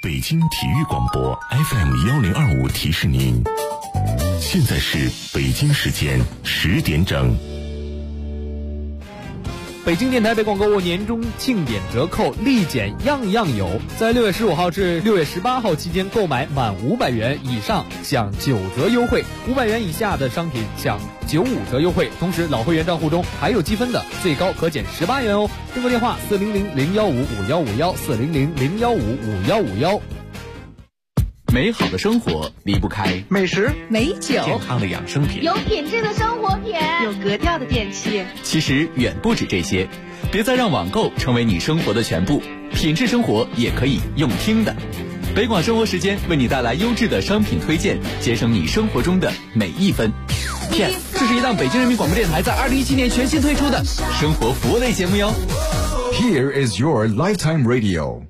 北京体育广播 FM1025 提示您，现在是北京时间10点整。 北京电台北广购物年终庆典折扣立减样样有，在6月15号至6月18号期间，购买满500元以上享9折优惠，500元以下的商品享95折优惠。同时，老会员账户中还有积分的，最高可减18元哦。订购电话400-015-5151，400-015-5151。 美好的生活离不开美食、 美酒、 健康的养生品， 有品质的生活品， 有格调的电器。 其实远不止这些，别再让网购成为你生活的全部，品质生活也可以用听的。北广生活时间为你带来优质的商品推荐，节省你生活中的每一分。这是一档北京人民广播电台在2017年全新推出的生活服务类节目哟。 Here is your lifetime radio。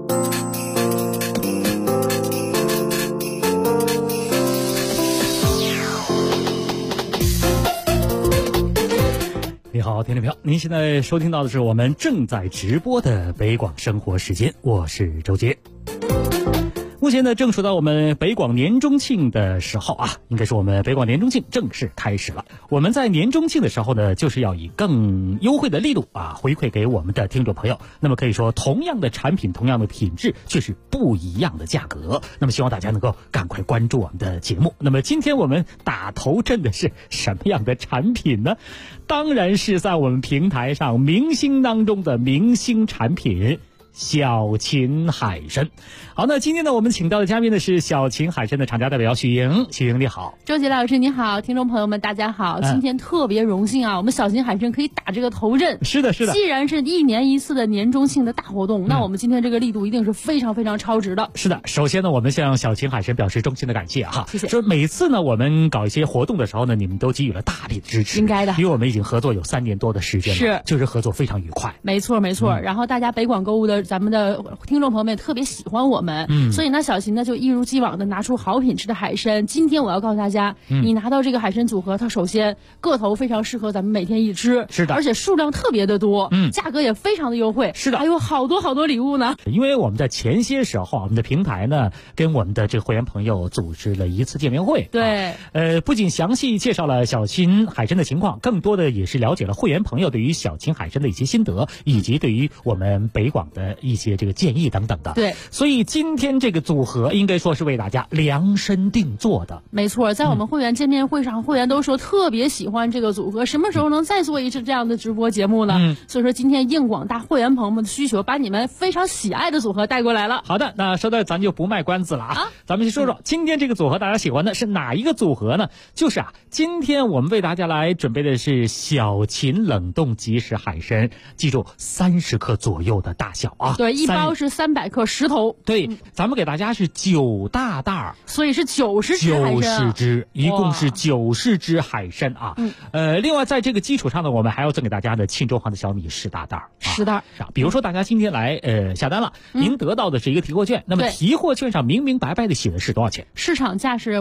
你好，听众朋友，您现在收听到的是我们正在直播的北广生活时间，我是周杰。目前呢，正处到我们北广年中庆的时候啊，应该说我们北广年中庆正式开始了。我们在年中庆的时候呢，就是要以更优惠的力度啊，回馈给我们的听众朋友。那么可以说，同样的产品，同样的品质，却是不一样的价格。那么希望大家能够赶快关注我们的节目。那么今天我们打头阵的是什么样的产品呢？当然是在我们平台上明星当中的明星产品。小秦海参。好，那今天呢，我们请到的嘉宾呢是小秦海参的厂家代表许莹。许莹你好。 周杰老师你好，听众朋友们大家好。今天特别荣幸啊，我们小秦海参可以打这个头阵。 是的是的， 既然是1年1次的年中庆的大活动，那我们今天这个力度一定是非常非常超值的。 是的，首先呢，我们向小秦海参表示衷心的感谢哈。 谢谢。 说每次呢，我们搞一些活动的时候呢，你们都给予了大力的支持。 应该的， 因为我们已经合作有3年多的时间了， 是， 就是合作非常愉快。 没错没错。然后大家北广购物的咱们的听众朋友们也特别喜欢我们，所以呢，小秦呢就一如既往的拿出好品质的海参。今天我要告诉大家，你拿到这个海参组合，它首先个头非常适合咱们每天一吃， 是的， 而且数量特别的多，价格也非常的优惠， 是的， 还有好多好多礼物呢。 因为我们在前些时候，我们的平台呢跟我们的这个会员朋友组织了一次见面会， 对， 不仅详细介绍了小秦海参的情况，更多的也是了解了会员朋友对于小秦海参的一些心得，以及对于我们北广的一些这个建议等等的。 对， 所以今天这个组合应该说是为大家量身定做的。 没错，在我们会员见面会上，会员都说特别喜欢这个组合，什么时候能再做一次这样的直播节目呢？所以说今天应广大会员朋友们的需求，把你们非常喜爱的组合带过来了。 好的，那说到咱就不卖关子了啊，咱们先说说今天这个组合大家喜欢的是哪一个组合呢？就是今天我们为大家来准备的是小秦冷冻即食海参，记住30克左右的大小啊。 对，一包是300克10头。 对，咱们给大家是9大袋， 所以是90只海参，90 只，一共是90只海参啊。另外在这个基础上呢，我们还要赠给大家的庆州黄的小米10大袋 ，10袋。 比如说大家今天来下单了，您得到的是一个提货券，那么提货券上明明白白的写的是多少钱？ 市场价是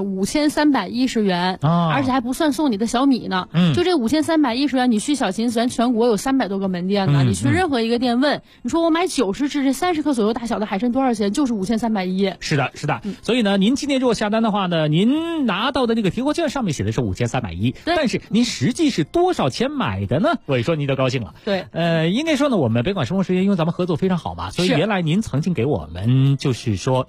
5310元，而且还不算送你的小米呢。就这5310元，你去小秦咱全国有300多个门店呢，你去任何一个店问，你说我买90只这30克左右大小的海参多少钱？就是5310。 是的，是的。所以呢，您今天如果下单的话呢，您拿到的这个提货券上面写的是5310，但是您实际是多少钱买的呢？我一说您就高兴了。 对， 应该说呢，我们北广生活时间因为咱们合作非常好嘛，所以原来您曾经给我们就是说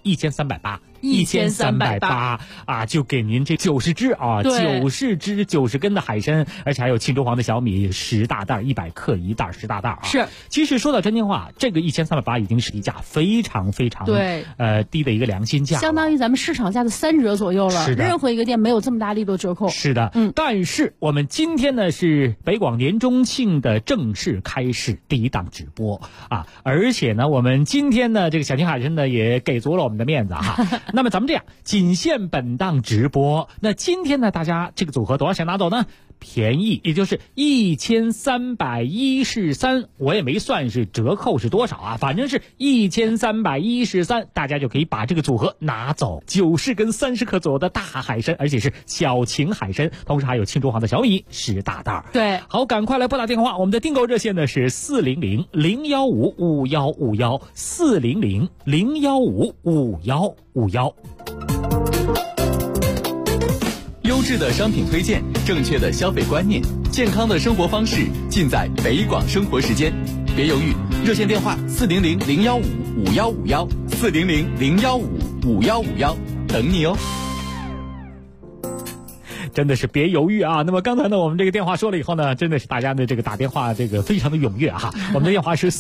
1380啊，就给您这90只啊，90只90根的海参，而且还有庆州黄的小米10大袋，100克一袋10大袋啊。 是， 其实说到真心话，这个1380已经是一价非常非常低的一个良心价， 相当于咱们市场价的3折左右了。 是的， 任何一个店没有这么大力度折扣。 是的，但是我们今天呢是北广年中庆的正式开始第一档直播啊，而且呢我们今天呢这个小秦海参呢也给足了我们的面子哈。那么咱们这样，仅限本档直播。那今天呢大家这个组合多少钱拿走呢？便宜，也就是1313，我也没算是折扣是多少啊， 啊，反正是1313，大家就可以把这个组合拿走，90跟30克左右的大海参，而且是小秦海参，同时还有庆州黄的小米10大袋。 对，好， 赶快来拨打电话，我们的订购热线呢是400-015-5151，400-015-5151。 优质的商品推荐，正确的消费观念，健康的生活方式，尽在北广生活时间。别犹豫，热线电话400-015-5151，400-015-5151，等你哦。 真的是别犹豫啊！那么刚才呢，我们这个电话说了以后呢，真的是大家的这个打电话这个非常的踊跃哈。我们的电话是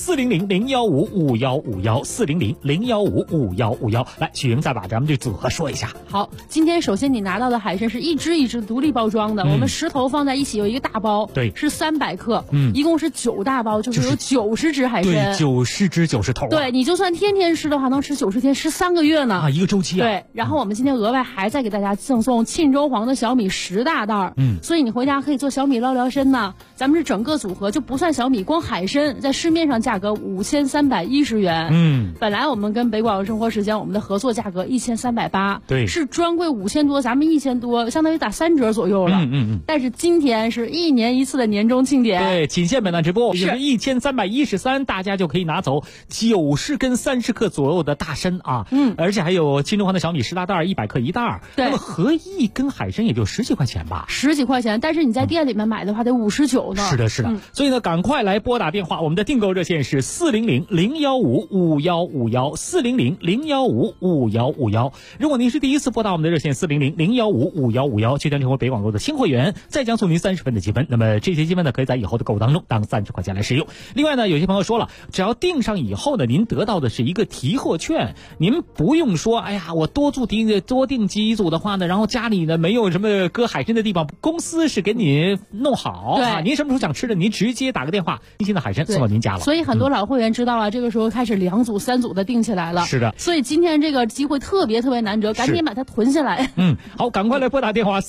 400-015-5151，400-015-5151。来，许莹再把咱们这组合说一下。 好，今天首先你拿到的海参是一只一只独立包装的，我们10头放在一起有一个大包， 对， 是300克，一共是9大包，就是有90只海参， 对，90只90头。 对，你就算天天吃的话，能吃90天，吃3个月呢。 啊，一个周期啊。 对，然后我们今天额外还再给大家赠送庆州黄的小米10大袋，所以你回家可以做小米捞聊参呢。咱们是整个组合就不算小米，光海参在市面上价格5310元，本来我们跟北广生活时间我们的合作价格1380， 对， 是专柜5000多，咱们1000多，相当于打3折左右了。但是今天是1年1次的年终庆典， 对，仅限本档直播，是1313，大家就可以拿走90跟30克左右的大参啊，而且还有庆州黄的小米10大袋，100克1袋，那么合一跟海参也就10几块钱吧 ，10几块钱，但是你在店里面买的话得59呢。 是的，是的，所以呢，赶快来拨打电话，我们的订购热线是400-015-5151，400-015-5151。如果您是第一次拨打我们的热线400-015-5151，就将成为北广购的新会员，再将送您30分的积分。那么这些积分呢，可以在以后的购物当中当30块钱来使用。另外呢，有些朋友说了，只要订上以后呢，您得到的是一个提货券，您不用说，哎呀，我多订几组的话呢，然后家里呢没有什么搁海参的地方，公司是给你弄好， 对， 您什么时候想吃的，您直接打个电话，新鲜的海参送到您家了。 所以很多老会员知道了，这个时候开始2组3组的订起来了。 是的， 所以今天这个机会特别难得，赶紧把它囤下来。 好，赶快来拨打电话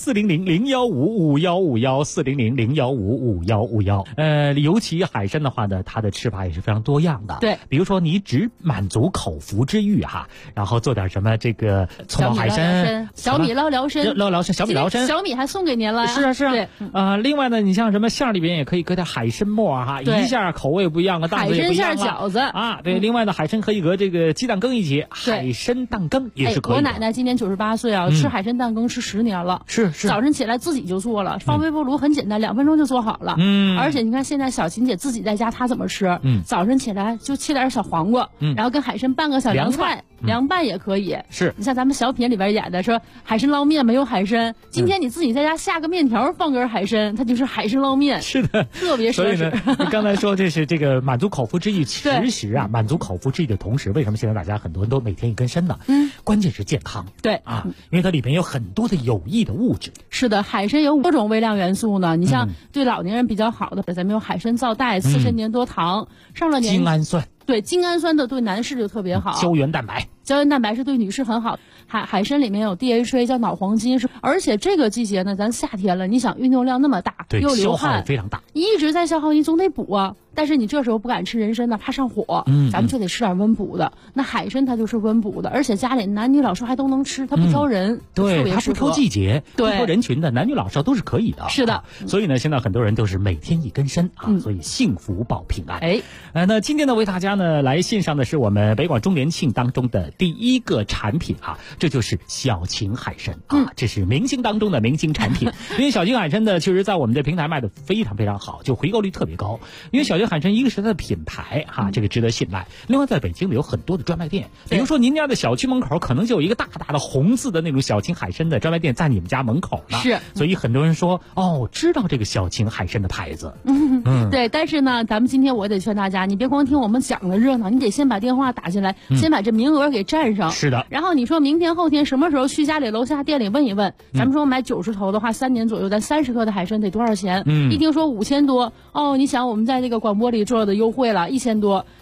400-015-5151，400-015-5151。尤其海参的话呢，它的吃法也是非常多样的。 对， 比如说你只满足口腹之欲哈，然后做点什么这个葱爆海参、 小米捞聊参、 小米捞参， 小米还送给您了。 是啊。 对， 另外呢，你像什么馅里边也可以搁点海参末哈，一下口味不一样，档次也不一样了。 海参馅饺子啊，对，另外呢，海参可以搁这个鸡蛋羹一起，海参蛋羹也是可以的。 我奶奶今年98岁啊，吃海参蛋羹吃10年了。 是， 早晨起来自己就做了，放微波炉很简单，2分钟就做好了。而且你看现在小琴姐自己在家，她怎么吃？早晨起来就切点小黄瓜，然后跟海参拌个小凉菜，凉拌也可以。 是， 你像咱们小品里边演的说海参捞面没有海参，今天你自己在家下个面条放根海参，它就是海参捞面。 是的， 特别所以呢，你刚才说这是这个满足口腹之欲，其实啊，满足口腹之欲的同时，为什么现在大家很多人都每天一根参呢？关键是健康。 对啊，因为它里面有很多的有益的物质。 是的，海参有多种微量元素呢。你像对老年人比较好的，咱们有海参皂苷、刺参粘多糖，上了年精氨酸。 对，精氨酸的对男士就特别好。 胶原蛋白是对女士很好。海参里面有 DHA 叫脑黄金，而且这个季节呢，咱夏天了，你想运动量那么大，又流汗， 非常大， 一直在消耗，你总得补啊。但是你这时候不敢吃人参呢，怕上火，咱们就得吃点温补的。那海参它就是温补的，而且家里男女老少还都能吃，它不挑人， 对，它不挑季节， 对， 不挑人群的，男女老少都是可以的。 是的， 所以呢，现在很多人都是每天一根参啊，所以幸福保平安。那今天呢，为大家呢来献上的是我们北广周年庆当中的第一个产品啊，这就是小秦海参啊，这是明星当中的明星产品。因为小秦海参呢，确实在我们的平台卖的非常非常好，就回购率特别高。因为小秦海参一个是它的品牌哈，这个值得信赖。另外，在北京有很多的专卖店，比如说您家的小区门口可能就有一个大大的红字的那种小秦海参的专卖店在你们家门口呢。 是， 所以很多人说知道这个小秦海参的牌子。 对，但是呢，咱们今天我得劝大家，你别光听我们讲的热闹，你得先把电话打进来，先把这名额给占上。 是的。 然后你说明天后天什么时候去家里楼下店里问一问，咱们说买90头的话，3年左右咱30克的海参得多少钱？一听说5000多，你想我们在这个广播里做的优惠了1000多，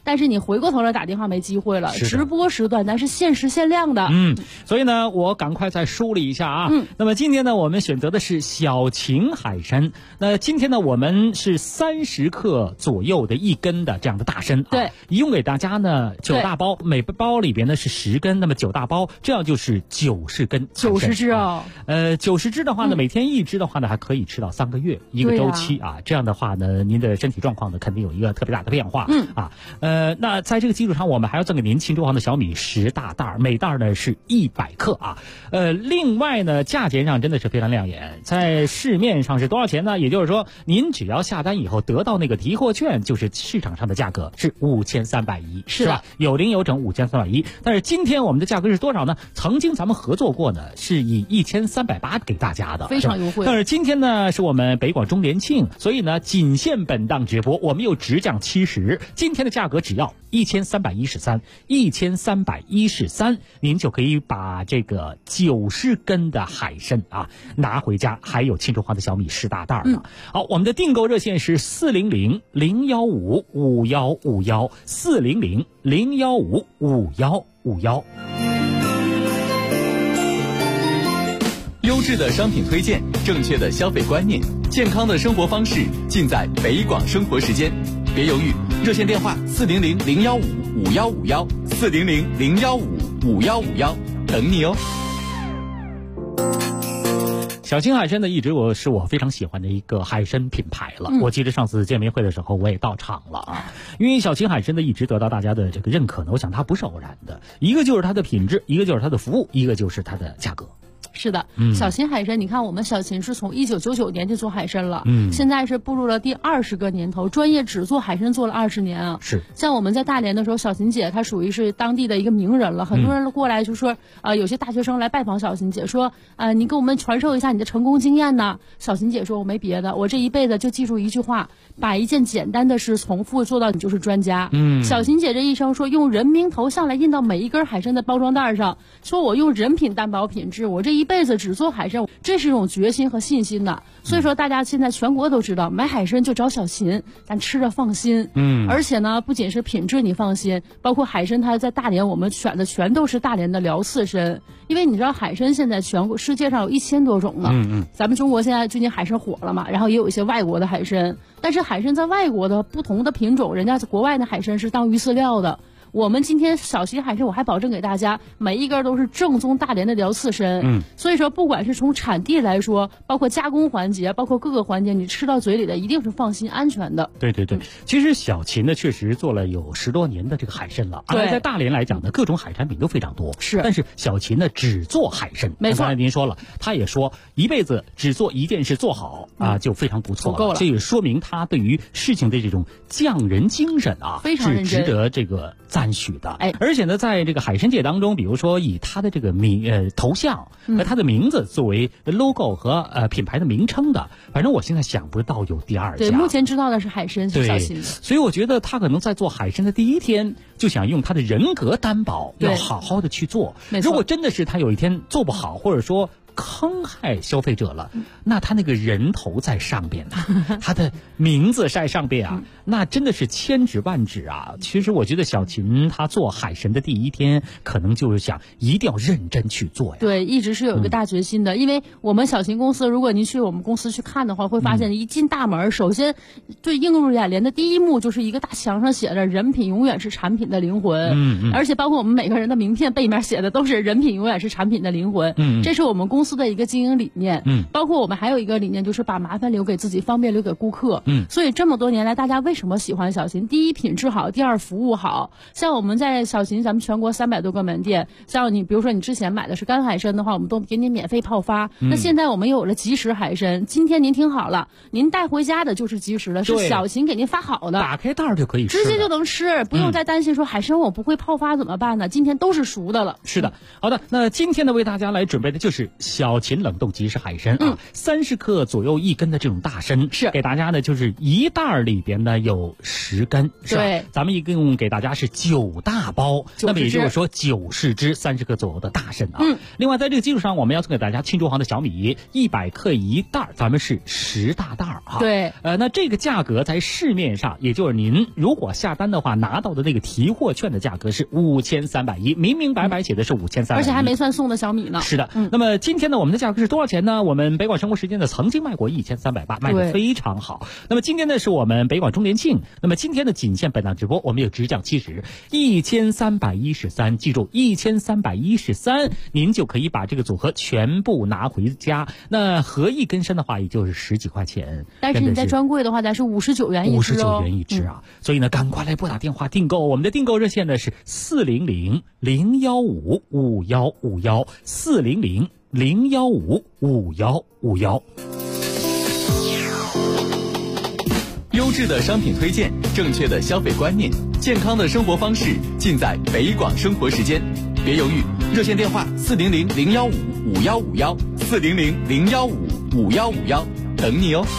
但是你回过头来打电话没机会了。直播时段咱是限时限量的。 所以呢，我赶快再梳理一下啊。那么今天呢，我们选择的是小秦海参。那今天呢，我们是30克左右的1根的这样的大参啊。 对， 一共给大家呢9大包，每包里边呢是10根，那么9大包，这样就是90根。 90只哦。 90只的话呢，每天1只的话呢，还可以吃到3个月一个周期啊。这样的话呢，您的身体状况呢肯定有一个特别大的变化。那在这个基础上，我们还要赠给您青州黄的小米10大袋，每袋呢是100克啊。另外呢，价钱上真的是非常亮眼，在市面上是多少钱呢？也就是说，您只要下单以后得到那个提货券，就是市场上的价格是5310，是吧？有零有整5310。但是今天我们的价格是多少呢？曾经咱们合作过呢，是以1380给大家的， 非常优惠。 但是今天呢，是我们北广周年庆，所以呢，仅限本档直播，我们又直降70，今天的价格只要1313，您就可以把这个90根的海参啊拿回家，还有青州黄的小米10大袋呢。好，我们的订购热线是400-015-5151，400-015-5151。 优质的商品推荐，正确的消费观念，健康的生活方式，尽在北广生活时间。别犹豫，热线电话400-015-5151，400-015-5151，等你哦。 小秦海参呢，一直是我非常喜欢的一个海参品牌了。我记得上次见面会的时候，我也到场了啊。因为小秦海参呢，一直得到大家的这个认可呢，我想它不是偶然的，一个就是它的品质，一个就是它的服务，一个就是它的价格。 是的，小秦海参，你看我们小秦是从1999年就做海参了，现在是步入了第20个年头，专业只做海参做了20年啊。 是， 像我们在大连的时候，小秦姐她属于是当地的一个名人了，很多人过来就说，有些大学生来拜访小秦姐，说，你给我们传授一下你的成功经验呢。小秦姐说，我没别的，我这一辈子就记住一句话，把一件简单的事重复做到你就是专家。小秦姐这一生说，用人名头像来印到每一根海参的包装袋上，说我用人品担保品质，我这一辈子只做海参，这是一种决心和信心的。所以说大家现在全国都知道，买海参就找小秦，咱吃着放心。而且呢，不仅是品质你放心，包括海参它在大连我们选的全都是大连的辽刺参，因为你知道海参现在全国世界上有1000多种呢。咱们中国现在最近海参火了嘛，然后也有一些外国的海参，但是海参在外国的不同的品种，人家国外的海参是当鱼饲料的。我们今天小秦海参，我还保证给大家每一根都是正宗大连的辽刺参。所以说不管是从产地来说，包括加工环节，包括各个环节，你吃到嘴里的一定是放心安全的。 对，其实小秦呢确实做了有10多年的这个海参了，而在大连来讲呢，各种海产品都非常多。是，但是小秦呢只做海参。没错，刚才您说了，他也说一辈子只做一件事做好啊，就非常不错了。够了，这也说明他对于事情的这种匠人精神啊， 非常认真， 是值得这个赞许的。而且呢，在这个海参界当中，比如说以他的这个头像和他的名字作为 logo 和品牌的名称的，反正我现在想不到有第2家。 对，目前知道的是海参是小秦的。 所以我觉得他可能在做海参的第一天就想用他的人格担保，要好好的去做。如果真的是他有一天做不好，或者说坑害消费者了，那他那个人头在上边呢，他的名字在上边啊，那真的是千指万指啊。其实我觉得小秦他做海参的第一天，可能就是想一定要认真去做呀。 对，一直是有一个大决心的。因为我们小秦公司，如果您去我们公司去看的话，会发现一进大门，首先最映入眼帘的第一幕就是一个大墙上写着"人品永远是产品的灵魂"。而且包括我们每个人的名片背面写的都是"人品永远是产品的灵魂"。这是我们公司的一个经营理念。包括我们还有一个理念，就是把麻烦留给自己，方便留给顾客。所以这么多年来，大家为什么喜欢小秦？第一，品质好；第二，服务好。像我们在小秦，咱们全国300多个门店，像你比如说你之前买的是干海参的话，我们都给你免费泡发。那现在我们又有了即食海参，今天您听好了，您带回家的就是即食的，是小秦给您发好的， 打开袋就可以吃， 直接就能吃，不用再担心说海参我不会泡发怎么办呢？今天都是熟的了。 是的，好的，那今天呢为大家来准备的就是小秦冷冻即食海参啊，30克左右1根的这种大参， 是给大家呢就是一袋里边呢有10根，是吧？ 对， 咱们一共给大家是9大包，那么也就是说90只30克左右的大参啊。另外在这个基础上，我们要送给大家庆州行的小米100克一袋，咱们是10大袋啊。 对， 那这个价格在市面上，也就是您如果下单的话，拿到的那个提货券的价格是5310，明明白白写的是5310， 而且还没算送的小米呢。 是的，那么今天呢，我们的价格是多少钱呢？我们北广生活时间呢曾经卖过1380，卖得非常好。那么今天呢是我们北广周年庆，那么今天的仅限本档直播，我们有只讲70，1313，记住1313，您就可以把这个组合全部拿回家。那合一根参的话，也就是10几块钱， 但是你在专柜的话，咱是59元一只 59元一只啊。所以呢，赶快来拨打电话订购，我们的订购热线呢是400-015-5151，400-015-5151。 优质的商品推荐，正确的消费观念，健康的生活方式，尽在北广生活时间。别犹豫，热线电话400-015-5151，400-015-5151，等你哦。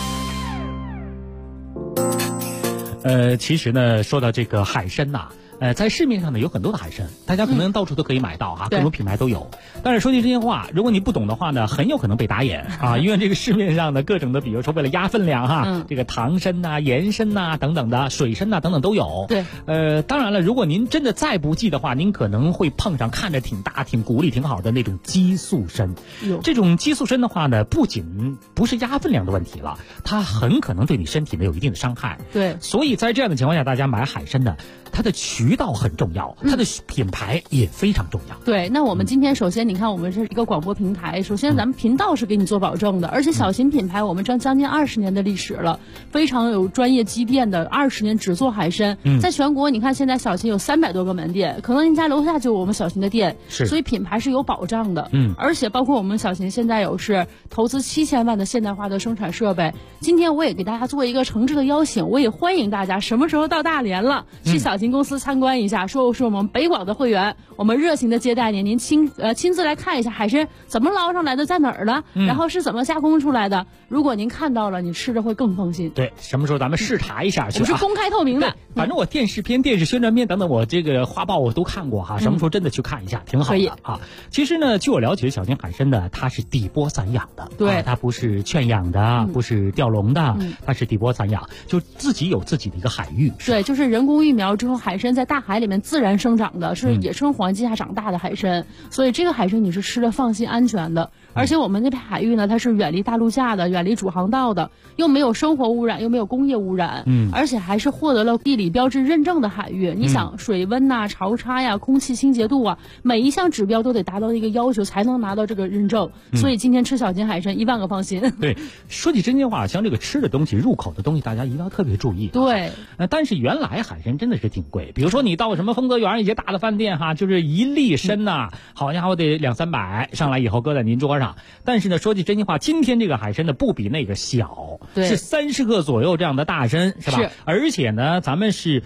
其实呢，说到这个海参呐，在市面上呢有很多的海参，大家可能到处都可以买到哈，各种品牌都有。但是说句真心话，如果你不懂的话呢，很有可能被打眼啊，因为这个市面上的各种的，比如说为了压分量哈，这个糖参呐、盐参呐等等的，水参呐等等都有。 对， 当然了，如果您真的再不济的话，您可能会碰上看着挺大、挺骨力挺好的那种激素参。这种激素参的话呢，不仅不是压分量的问题了，它很可能对你身体呢有一定的伤害。 对， 所以在这样的情况下，大家买海参呢，它的渠道很重要，它的品牌也非常重要。 对，那我们今天首先你看，我们是一个广播平台，首先咱们频道是给你做保证的，而且小型品牌我们将近20年的历史了，非常有专业积淀的，20年只做海参。在全国你看现在小型有300多个门店，可能您家楼下就有我们小型的店，所以品牌是有保障的。而且包括我们小型现在有是投资7000万的现代化的生产设备。今天我也给大家做一个诚挚的邀请，我也欢迎大家什么时候到大连了，去小型公司参观一下，说是我们北广的会员，我们热情的接待您，您亲自来看一下海参怎么捞上来的，在哪儿了，然后是怎么加工出来的。如果您看到了，你吃着会更放心。 对，什么时候咱们视察一下去？ 我是公开透明的， 反正我电视片、电视宣传片等等，我这个画报我都看过哈。什么时候真的去看一下，挺好的啊。其实呢，据我了解，小型海参呢，它是底波散养的， 对， 它不是圈养的，不是钓笼的，它是底波散养，就自己有自己的一个海域。 对，就是人工育苗之后，海参在大海里面自然生长的，是野生环境下长大的海参，所以这个海参你是吃的放心安全的。而且我们那片海域呢，它是远离大陆架的，远离主航道的，又没有生活污染，又没有工业污染，而且还是获得了地理标志认证的海域。你想水温呐、潮差呀、空气清洁度啊，每一项指标都得达到一个要求才能拿到这个认证。所以今天吃小型海参1万个放心。 对，说起真心话，像这个吃的东西、入口的东西，大家一定要特别注意。 对， 但是原来海参真的是挺贵，比如说你到什么丰泽园一些大的饭店哈，就是1粒参呐，好家伙得200-300，上来以后搁在您桌上。但是呢，说句真心话，今天这个海参呢不比那个小，是30克左右这样的大参，是吧？而且呢，咱们是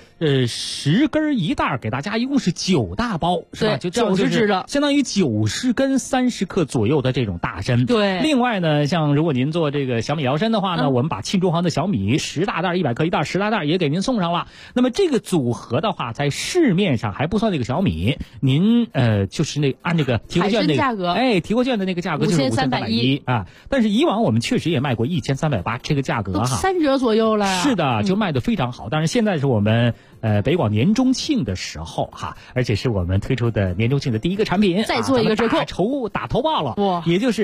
10根一袋，给大家一共是9大包，是吧？就 90只的， 相当于90根30克左右的这种大参。 对。 另外呢，像如果您做这个小米摇参的话呢，我们把庆州行的小米10大袋100克一袋10大袋也给您送上了。那么这个组合的话，在市面上还不算那个小米，您就是按那个提货券那个价格， 提货券的那个价格就是5310啊。但是以往我们确实也卖过1380这个价格哈 ，3折左右了。 是的，就卖得非常好。但是现在是我们北广年中庆的时候哈，而且是我们推出的年中庆的第一个产品， 再做一个折扣， 打头报了，哇，也就是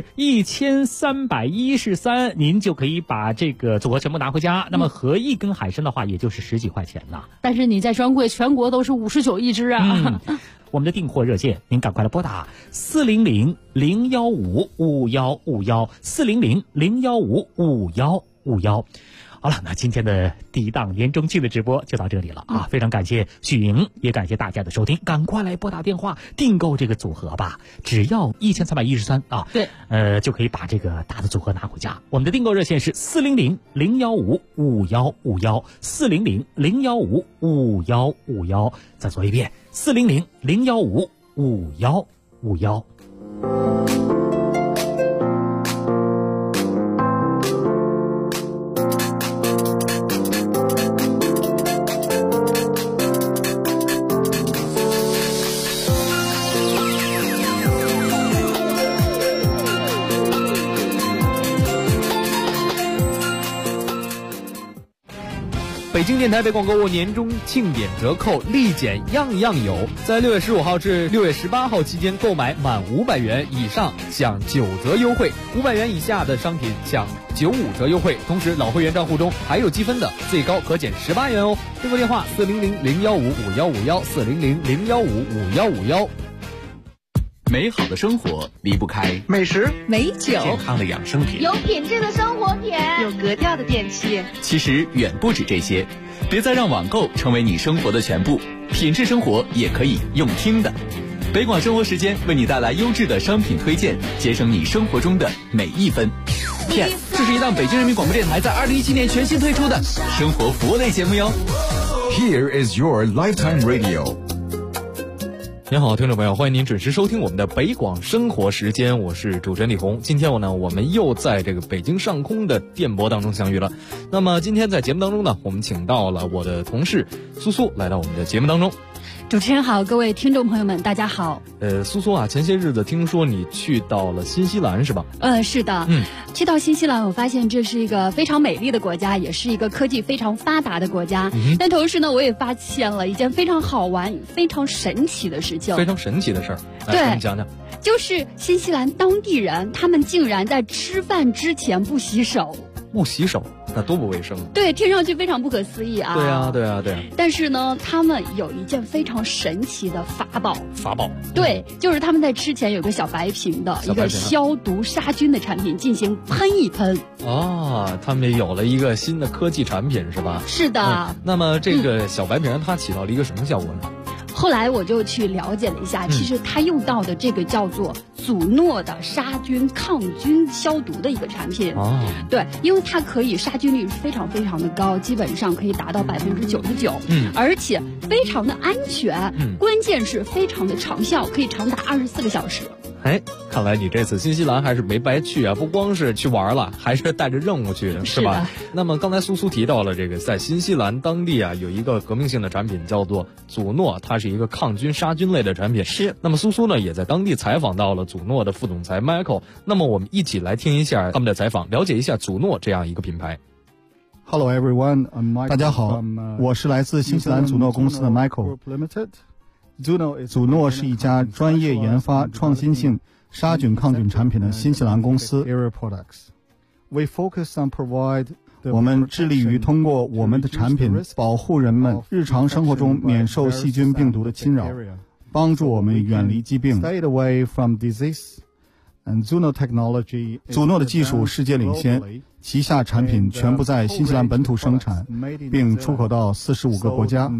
1313，您就可以把这个组合全部拿回家。那么合一根海参的话，也就是10几块钱呢。 但是你在专柜全国都是59一只啊。 我们的订货热线，您赶快来拨打400-015-5151，400-015-5151。好了，那今天的第一档年中庆的直播就到这里了啊！非常感谢许莹，也感谢大家的收听，赶快来拨打电话订购这个组合吧，只要1313啊， 对， 就可以把这个大的组合拿回家。我们的订购热线是400-015-5151，400-015-5151，再说一遍，400-015-5151。 京电台北广购物年终庆典折扣立减样样有，在6月15号至6月18号期间购买满500元以上享9折优惠，500元以下的商品享95折优惠。同时老会员账户中还有积分的，最高可减18元哦。订购电话400-015-5151，400-015-5151。 美好的生活离不开美食、 美酒、 健康的养生品， 有品质的生活品，有格调的电器。 其实远不止这些，别再让网购成为你生活的全部，品质生活也可以用听的。北广生活时间为你带来优质的商品推荐，节省你生活中的每一分。Yes， 这是一档北京人民广播电台在2017年全新推出的生活服务类节目哟。 Here is your lifetime radio。 您好，听众朋友，欢迎您准时收听我们的北广生活时间，我是主持人李红。今天我们又在这个北京上空的电波当中相遇了。那么今天在节目当中呢，我们请到了我的同事苏苏来到我们的节目当中。 主持人好，各位听众朋友们，大家好。 苏苏啊，前些日子听说你去到了新西兰是吧？ 是的。去到新西兰，我发现这是一个非常美丽的国家，也是一个科技非常发达的国家。但同时呢，我也发现了一件非常好玩、非常神奇的事情。 非常神奇的事儿， 对， 跟你讲讲。 就是新西兰当地人，他们竟然在吃饭之前不洗手。 不洗手，那多不卫生啊！ 对，听上去非常不可思议啊！ 对啊。 但是呢，他们有一件非常神奇的法宝。 法宝？ 对，就是他们在吃前有个小白瓶的一个消毒杀菌的产品进行喷一喷。 啊，他们有了一个新的科技产品是吧？ 是的。 那么这个小白瓶它起到了一个什么效果呢？ 后来我就去了解了一下，其实它用到的这个叫做祖诺的杀菌抗菌消毒的一个产品。对，因为它可以杀菌率非常非常的高，基本上可以达到99%。而且非常的安全。关键是非常的长效，可以长达24个小时。 看来你这次新西兰还是没白去啊，不光是去玩了，还是带着任务去的，是吧？那么刚才苏苏提到了这个在新西兰当地啊，有一个革命性的产品叫做祖诺，它是一个抗菌杀菌类的产品。是。那么苏苏呢也在当地采访到了祖诺的副总裁 Michael， 那么我们一起来听一下他们的采访，了解一下祖诺这样一个品牌。 Hello everyone, I'm Michael. 大家好，我是来自新西兰祖诺公司的 Michael。祖诺是一家专业研发创新性杀菌抗菌产品的新西兰公司。我们致力于通过我们的产品保护人们日常生活中免受细菌病毒的侵扰，帮助我们远离疾病。祖诺的技术世界领先，旗下产品全部在新西兰本土生产，并出口到45个国家。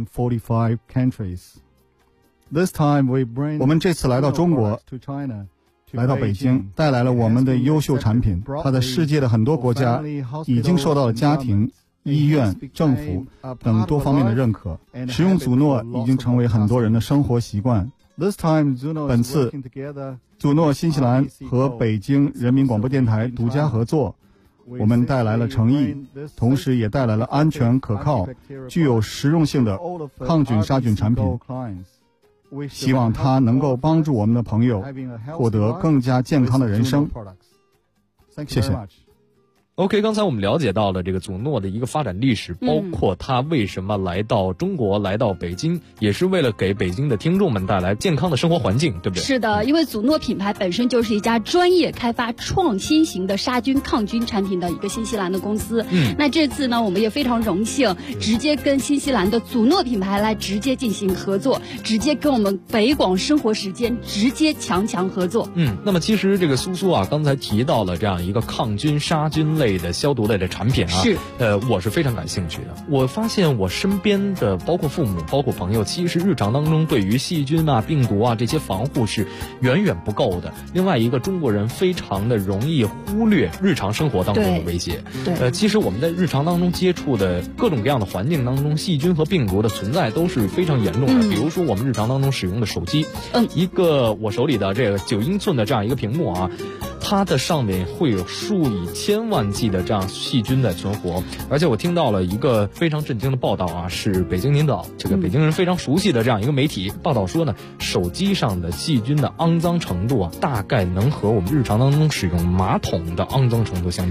我们这次来到中国，来到北京，带来了我们的优秀产品。它在世界的很多国家已经受到了家庭、医院、政府等多方面的认可。使用祖诺已经成为很多人的生活习惯。本次祖诺新西兰和北京人民广播电台独家合作，我们带来了诚意，同时也带来了安全可靠、具有实用性的抗菌杀菌产品。希望它能够帮助我们的朋友获得更加健康的人生。谢谢。 OK， 刚才我们了解到了这个祖诺的一个发展历史，包括它为什么来到中国，来到北京，也是为了给北京的听众们带来健康的生活环境，对不对？ 是的，因为祖诺品牌本身就是一家专业开发创新型的杀菌抗菌产品的一个新西兰的公司。那这次呢，我们也非常荣幸，直接跟新西兰的祖诺品牌来直接进行合作，直接跟我们北广生活时间直接强合作。 那么其实这个苏苏啊，刚才提到了这样一个抗菌杀菌类的消毒类的产品啊， 是我是非常感兴趣的。我发现我身边的包括父母包括朋友，其实日常当中对于细菌啊病毒啊这些防护是远远不够的。另外一个，中国人非常的容易忽略日常生活当中的威胁。其实我们在日常当中接触的各种各样的环境当中，细菌和病毒的存在都是非常严重的。比如说我们日常当中使用的手机，一个我手里的这个9英寸的这样一个屏幕啊，它的上面会有数以千万计的这样细菌在存活。而且我听到了一个非常震惊的报道啊，是北京领导这个北京人非常熟悉的这样一个媒体报道说呢，手机上的细菌的肮脏程度啊，大概能和我们日常当中使用马桶的肮脏程度相比。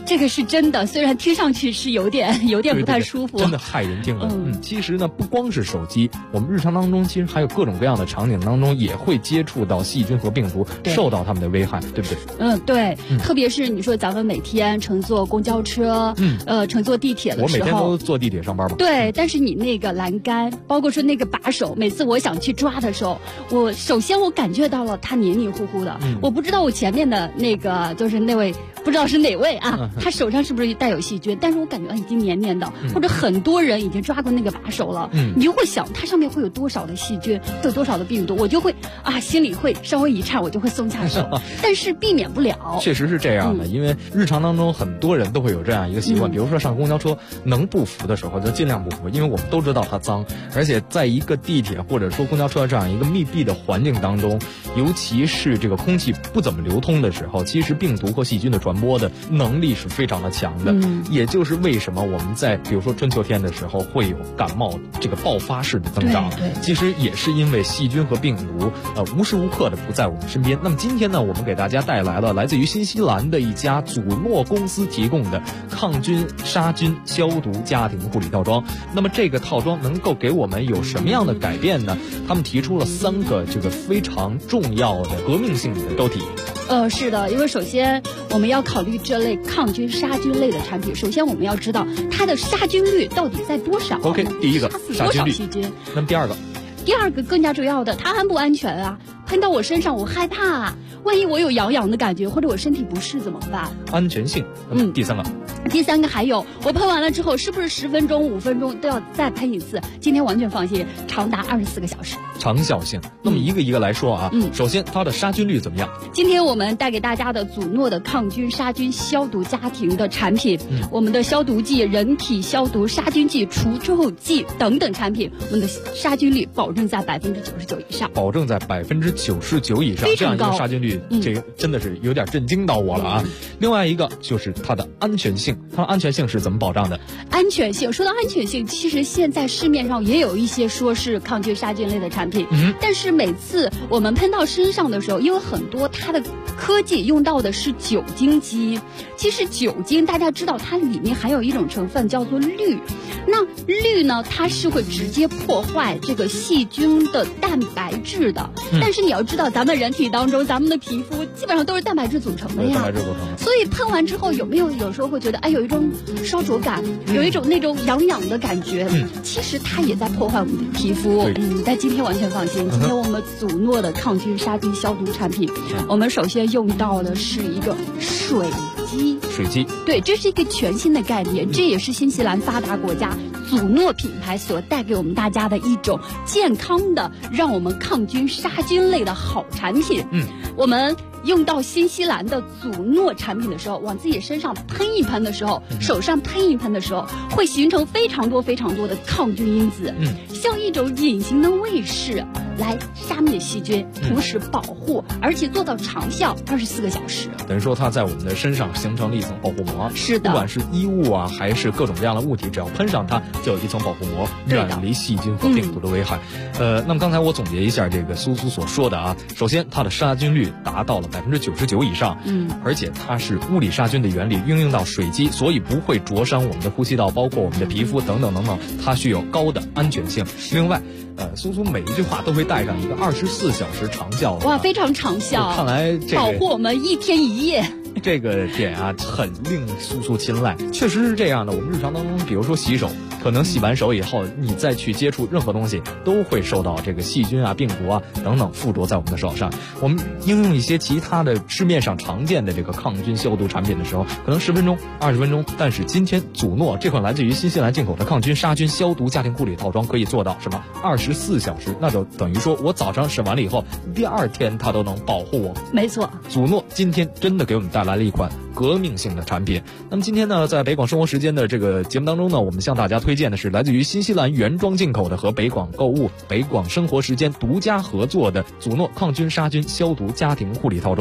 这个是真的，虽然听上去是有点不太舒服， 真的骇人听闻。其实呢，不光是手机，我们日常当中其实还有各种各样的场景当中也会接触到细菌和病毒，受到它们的危害，对不对？ 对，特别是你说咱们每天乘坐公交车，乘坐地铁的时候， 我每天都坐地铁上班嘛。 对，但是你那个栏杆，包括说那个把手，每次我想去抓的时候，首先我感觉到了它黏黏糊糊的，我不知道我前面的那个就是那位不知道是哪位啊，他手上是不是带有细菌？但是我感觉已经黏黏的，或者很多人已经抓过那个把手了，你就会想它上面会有多少的细菌，会有多少的病毒，我就会心里会稍微一颤，我就会松下手，但是避免不了。 确实是这样的，因为日常当中很多人都会有这样一个习惯，比如说上公交车能不扶的时候就尽量不扶，因为我们都知道它脏，而且在一个地铁或者说公交车这样一个密闭的环境当中，尤其是这个空气不怎么流通的时候，其实病毒和细菌的传播的能力是非常的强的，也就是为什么我们在比如说春秋天的时候会有感冒这个爆发式的增长，其实也是因为细菌和病毒无时无刻的不在我们身边。那么今天呢，我们给大家带来了来自于新西兰的一家祖诺公司提供的抗菌杀菌消毒家庭护理套装。那么这个套装能够给我们有什么样的改变呢？他们提出了3个这个非常重要的革命性的周体。 是的，因为首先我们要考虑这类抗菌杀菌类的产品，首先我们要知道它的杀菌率到底在多少。 OK， 第一个杀菌率， 细菌。 那么第二个更加重要的，它安不安全啊？喷到我身上我害怕啊，万一我有痒痒的感觉或者我身体不适怎么办？ 安全性。第三个还有，我喷完了之后是不是10分钟5分钟都要再喷一次？今天完全放心，长达24个小时。 长效性。那么一个一个来说啊，首先它的杀菌率怎么样？ 今天我们带给大家的祖诺的抗菌杀菌消毒家庭的产品，我们的消毒剂、人体消毒杀菌剂、除臭剂等等产品，我们的杀菌率保证在99%以上， 保证在99%以上，这样一个杀菌率，这个真的是有点震惊到我了啊。另外一个就是它的安全性，它的安全性是怎么保障的？ 安全性，说到安全性，其实现在市面上也有一些说是抗菌杀菌类的产品，但是每次我们喷到身上的时候，因为很多它的科技用到的是酒精基，其实酒精大家知道它里面含有一种成分叫做氯，那氯呢它是会直接破坏这个细菌的蛋白质的，但是你要知道咱们人体当中咱们的皮肤基本上都是蛋白质组成的呀， 蛋白质组成的， 所以喷完之后有时候会觉得有一种烧灼感，有一种那种痒痒的感觉，其实它也在破坏我们的皮肤。但今天完全放心，今天我们祖诺的抗菌杀菌消毒产品，我们首先用到的是一个水基，对，这是一个全新的概念，这也是新西兰发达国家祖诺品牌所带给我们大家的一种健康的让我们抗菌杀菌类的好产品。我们用到新西兰的祖诺产品的时候，往自己身上喷一喷的时候，手上喷一喷的时候，会形成非常多的抗菌因子，像一种隐形的卫士来杀灭细菌，同时保护，而且做到长效24个小时。 等于说它在我们的身上形成了一层保护膜， 是的， 不管是衣物啊，还是各种各样的物体，只要喷上它，就有一层保护膜，远离细菌和病毒的危害。那么刚才我总结一下这个苏所说的啊，首先它的杀菌率达到了99%以上，而且它是物理杀菌的原理运用到水基，所以不会灼伤我们的呼吸道，包括我们的皮肤等等，它具有高的安全性。另外，苏每一句话都会带上一个24小时长效， 哇，非常长效， 看来这个保护我们1天1夜。 这个点啊，很令苏青睐，确实是这样的。我们日常当中，比如说洗手，可能洗完手以后，你再去接触任何东西，都会受到这个细菌啊、病毒啊等等附着在我们的手上。我们应用一些其他的市面上常见的这个抗菌消毒产品的时候，可能10分钟、20分钟，但是今天祖诺这款来自于新西兰进口的抗菌杀菌消毒家庭护理套装可以做到什么？24小时，那就等于说我早上审完了以后，第2天它都能保护我。 没错， 祖诺今天真的给我们带来了一款革命性的产品。那么今天呢，在北广生活时间的这个节目当中呢，我们向大家推荐的是来自于新西兰原装进口的和北广购物、北广生活时间独家合作的祖诺抗菌杀菌消毒家庭护理套装。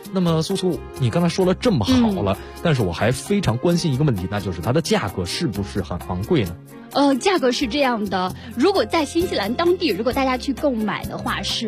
那么苏苏，你刚才说了这么好了，但是我还非常关心一个问题，那就是它的价格是不是很昂贵呢？ 价格是这样的，如果在新西兰当地，如果大家去购买的话，是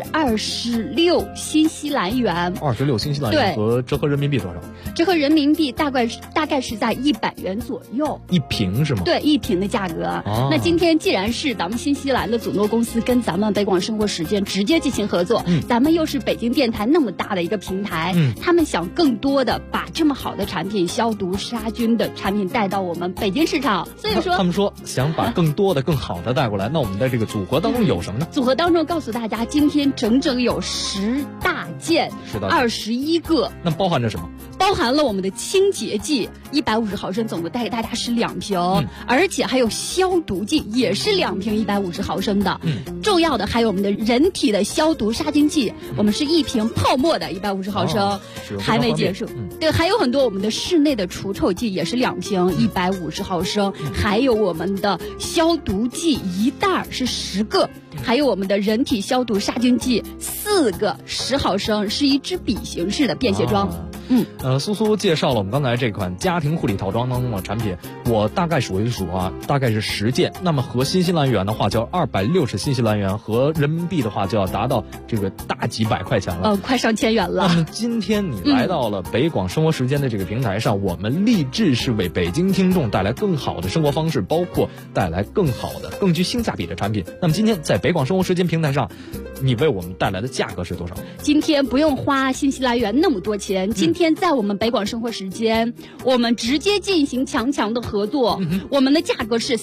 26新西兰元。 26新西兰元和折合人民币多少？ 折合人民币大概是在100元左右。 一瓶是吗？ 对，一瓶的价格。那今天既然是咱们新西兰的祖诺公司跟咱们北广生活时间直接进行合作，咱们又是北京电台那么大的一个平台，他们想更多的把这么好的产品，消毒杀菌的产品带到我们北京市场，所以说他们说想把更多的、更好的带过来。那我们的这个组合当中有什么呢？ 组合当中告诉大家，今天整整有10大件，21个。 那包含着什么？ 包含了我们的清洁剂150毫升，总共带给大家是2瓶，而且还有消毒剂也是2瓶150毫升的。重要的还有我们的人体的消毒杀菌剂，我们是1瓶泡沫的150毫升，还没结束。对，还有很多我们的室内的除臭剂也是2瓶150毫升，还有我们的消毒剂一袋是10个。还有我们的人体消毒杀菌剂4个10毫升，是一支笔形式的便携装。 苏苏介绍了我们刚才这款家庭护理套装当中的产品，我大概数一数啊，大概是10件。那么合新西兰元的话，就要260新西兰元，合人民币的话就要达到这个大几百块钱了， 快上千元了。 那么今天你来到了北广生活时间的这个平台上，我们立志是为北京听众带来更好的生活方式，包括带来更好的、更具性价比的产品。那么今天在北广生活时间平台上，你为我们带来的价格是多少？ 今天不用花新西兰元那么多钱，今天在我们北广生活时间，我们直接进行强的合作，我们的价格是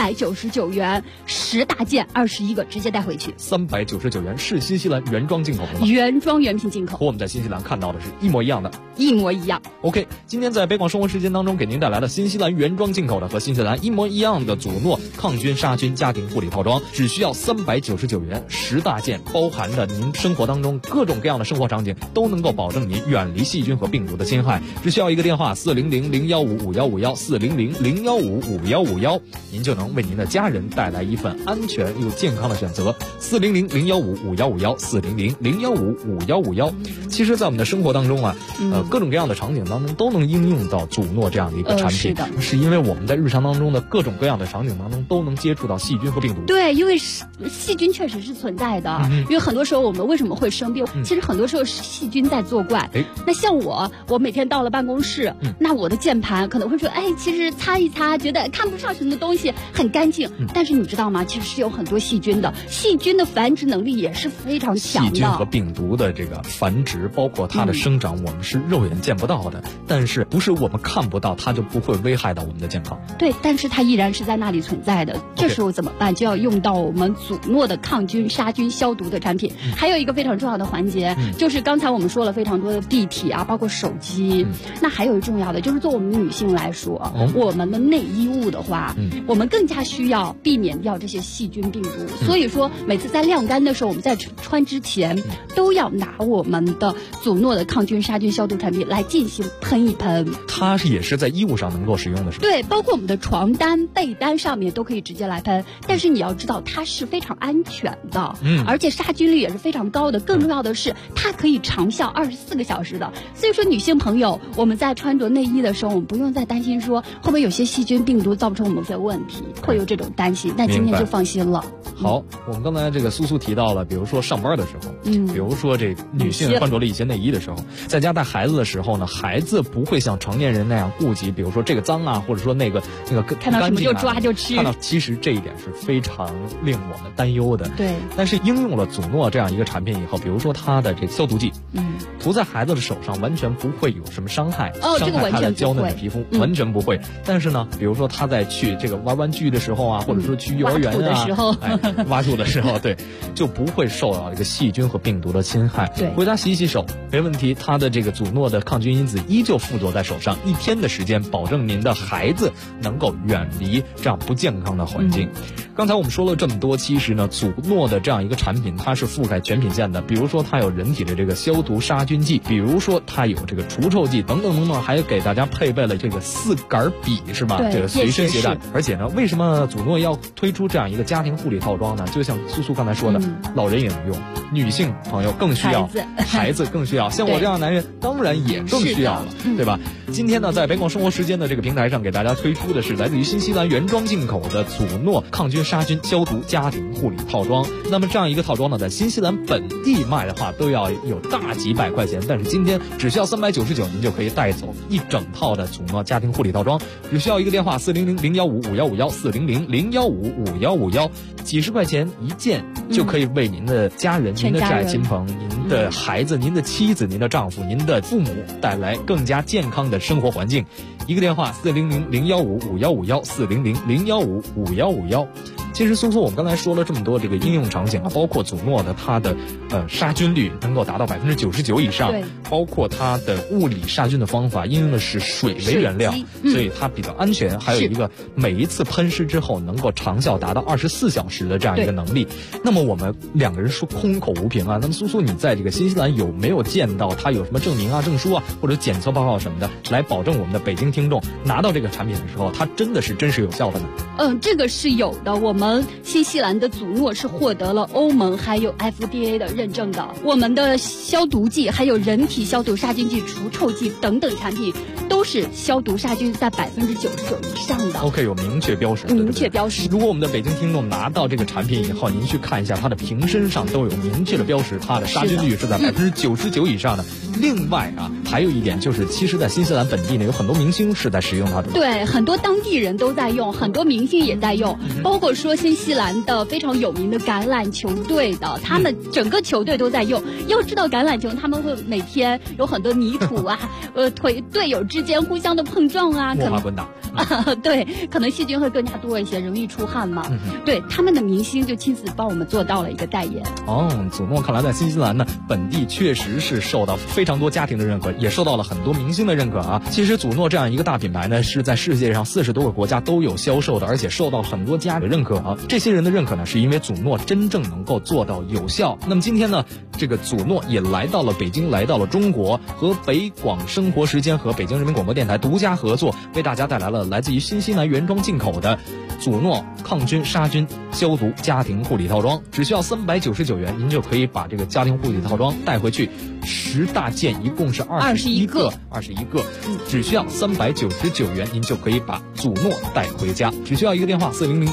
399元，10大件21个直接带回去。 399元是新西兰原装进口的吗？ 原装原品进口， 和我们在新西兰看到的是一模一样的。 一模一样。 OK， 今天在北广生活时间当中给您带来了新西兰原装进口的和新西兰一模一样的祖诺抗菌杀菌家庭护理套装，只需要399元，10大件，包含着您生活当中各种各样的生活场景都能够保证您远离细菌和病毒的侵害。只需要一个电话400-015-5151，400-015-5151，您就能为您的家人带来一份安全又健康的选择。400-015-5151，400-015-5151。其实在我们的生活当中啊，各种各样的场景当中都能应用到祖诺这样的一个产品，是因为我们在日常当中的各种各样的场景当中都能接触到细菌和病毒。 对，因为细菌确实是存在的，因为很多时候我们为什么会生病，其实很多时候是细菌在作怪。那像我每天到了办公室，那我的键盘可能会说，其实擦一擦觉得看不上什么东西，很干净，但是你知道吗，其实是有很多细菌的，细菌的繁殖能力也是非常强的。 细菌和病毒的这个繁殖，包括它的生长，我们是肉眼见不到的，但是不是我们看不到它就不会危害到我们的健康。 对，但是它依然是在那里存在的，这时候怎么办？就要用到我们祖诺的抗菌杀菌消毒的产品。还有一个非常重要的环节，就是刚才我们说了非常多的地体啊，包括手机，那还有一个重要的就是做我们女性来说，我们的内衣物的话，我们更加需要避免掉这些细菌病毒，所以说每次在晾干的时候，我们在穿之前都要拿我们的祖诺的抗菌杀菌消毒产品来进行喷一喷。 它也是在衣物上能够使用的，是吧？ 对，包括我们的床单、被单上面都可以直接来喷，但是你要知道它是非常安全的，而且杀菌率也是非常高的，更重要的是它可以长效24个小时的。所以说女性朋友，我们在穿着内衣的时候，我们不用再担心说会不会有些细菌病毒造成我们的问题，会有这种担心，那今天就放心了。 好，我们刚才这个苏苏提到了，比如说上班的时候，比如说这女性穿着了一些内衣的时候，在家带孩子的时候呢，孩子不会像成年人那样顾及，比如说这个脏啊，或者说那个看到什么就抓就吃。 其实这一点是非常令我们担忧的。 对。 但是应用了祖诺这样一个产品以后，比如说它的这个消毒剂，涂在孩子的手上完全不会有什么伤害，伤害他的娇嫩的皮肤，完全不会。但是呢，比如说他在去这个玩玩具的时候啊，或者说去幼儿园挖土的时候，对，就不会受到这个细菌和病毒的侵害。 对， 回家洗一洗手没问题，它的这个祖诺的抗菌因子依旧附着在手上，1天的时间，保证您的孩子能够远离这样不健康的环境。刚才我们说了这么多，其实呢，祖诺的这样一个产品，它是覆盖全品线的。比如说，它有人体的这个消毒杀菌菌剂，比如说它有这个除臭剂等等等等，还给大家配备了这个4杆笔是吧？这个随身携带。而且呢，为什么祖诺要推出这样一个家庭护理套装呢？就像苏苏刚才说的，老人也能用，女性朋友更需要，孩子更需要，像我这样的男人当然也更需要了，对吧？今天呢，在北广生活时间的这个平台上给大家推出的是来自于新西兰原装进口的祖诺抗菌杀菌消毒家庭护理套装。那么这样一个套装呢，在新西兰本地卖的话都要有大几百块钱，但是今天只需要399，您就可以带走一整套的祖诺家庭护理套装，只需要一个电话400-015-5151，400-015-5151，几十块钱一件就可以为您的家人、您的挚爱亲朋、您的孩子、您的妻子、您的丈夫、您的父母带来更加健康的生活环境。一个电话400-015-5151，400-015-5151。其实苏苏，我们刚才说了这么多这个应用场景啊，包括祖诺的它的杀菌率能够达到99%以上，包括它的物理杀菌的方法应用的是水为原料，所以它比较安全。还有一个每一次喷湿之后能够长效达到24小时的这样一个能力。那么我们两个人说空口无凭啊，那么苏苏，你在这个新西兰有没有见到它有什么证明啊、证书啊或者检测报告什么的，来保证我们的北京听众拿到这个产品的时候，它真的是真实有效的呢？ 这个是有的。我们新西兰的祖诺是获得了欧盟还有 FDA 的认证的。我们的消毒剂还有人体消毒杀菌剂、除臭剂等等产品都是消毒杀菌在99%以上的。 OK， 有明确标识。 明确标识。 如果我们的北京听众拿到这个产品以后，您去看一下它的瓶身上都有明确的标识，它的杀菌率是在99%以上的。另外啊，还有一点就是，其实在新西兰本地呢，有很多明星是在使用它的。 对，很多当地人都在用，很多明星也在用，包括说新西兰的非常有名的橄榄球队的，他们整个球队都在用。要知道橄榄球他们会每天有很多泥土啊，队友之间互相的碰撞啊， 摸爬滚打。 对，可能细菌会更加多一些，容易出汗嘛。对，他们的明星就亲自帮我们做到了一个代言。 祖诺看来在新西兰呢本地确实是受到非常多家庭的认可，也受到了很多明星的认可啊。其实祖诺这样一个大品牌呢，是在世界上40多个国家都有销售的，而且受到很多家的认可啊。这些人的认可呢，是因为祖诺真正能够做到有效。那么今天呢，这个祖诺也来到了北京，来到了中国，和北广生活时间和北京人民广播电台独家合作，为大家带来了来自于新西兰原装进口的祖诺抗菌杀菌消毒家庭护理套装，只需要399元，您就可以把这个家庭护理套装带回去，10大件，一共是21个，只需要399元，您就可以把祖诺带回家。只需要一个电话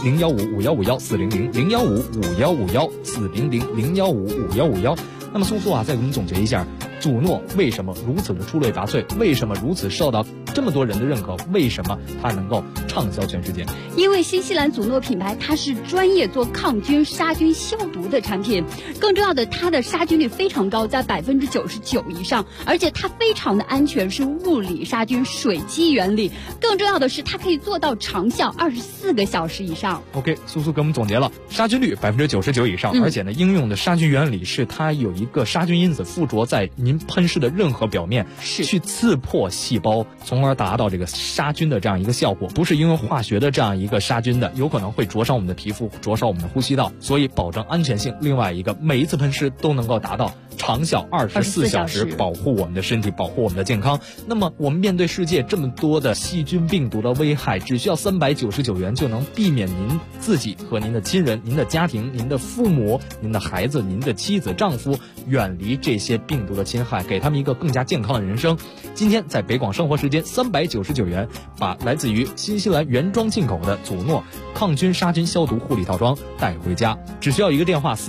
400-015-5151，400-015-5151，400-015-5151。那么苏苏啊，再给我们总结一下，祖诺为什么如此的出类拔萃，为什么如此受到这么多人的认可，为什么它能够畅销全世界？ 因为新西兰祖诺品牌它是专业做抗菌杀菌消毒的产品，更重要的它的杀菌率非常高，在99%以上，而且它非常的安全，是物理杀菌水基原理，更重要的是它可以做到长效24个小时以上。 OK， 苏苏给我们总结了杀菌率99%以上，而且呢应用的杀菌原理是它有一个杀菌因子附着在您喷湿的任何表面，是去刺破细胞，从而达到这个杀菌的这样一个效果，不是因为化学的这样一个杀菌的，有可能会灼伤我们的皮肤，灼伤我们的呼吸道，所以保证安全性。另外一个，每一次喷湿都能够达到长效24小时，保护我们的身体，保护我们的健康。那么我们面对世界这么多的细菌病毒的危害，只需要399元就能避免您自己和您的亲人、您的家庭、您的父母、您的孩子、您的妻子、丈夫远离这些病毒的侵害，给他们一个更加健康的人生。今天在北广生活时间399元，把来自于新西兰原装进口的祖诺抗菌杀菌消毒护理套装带回家，只需要一个电话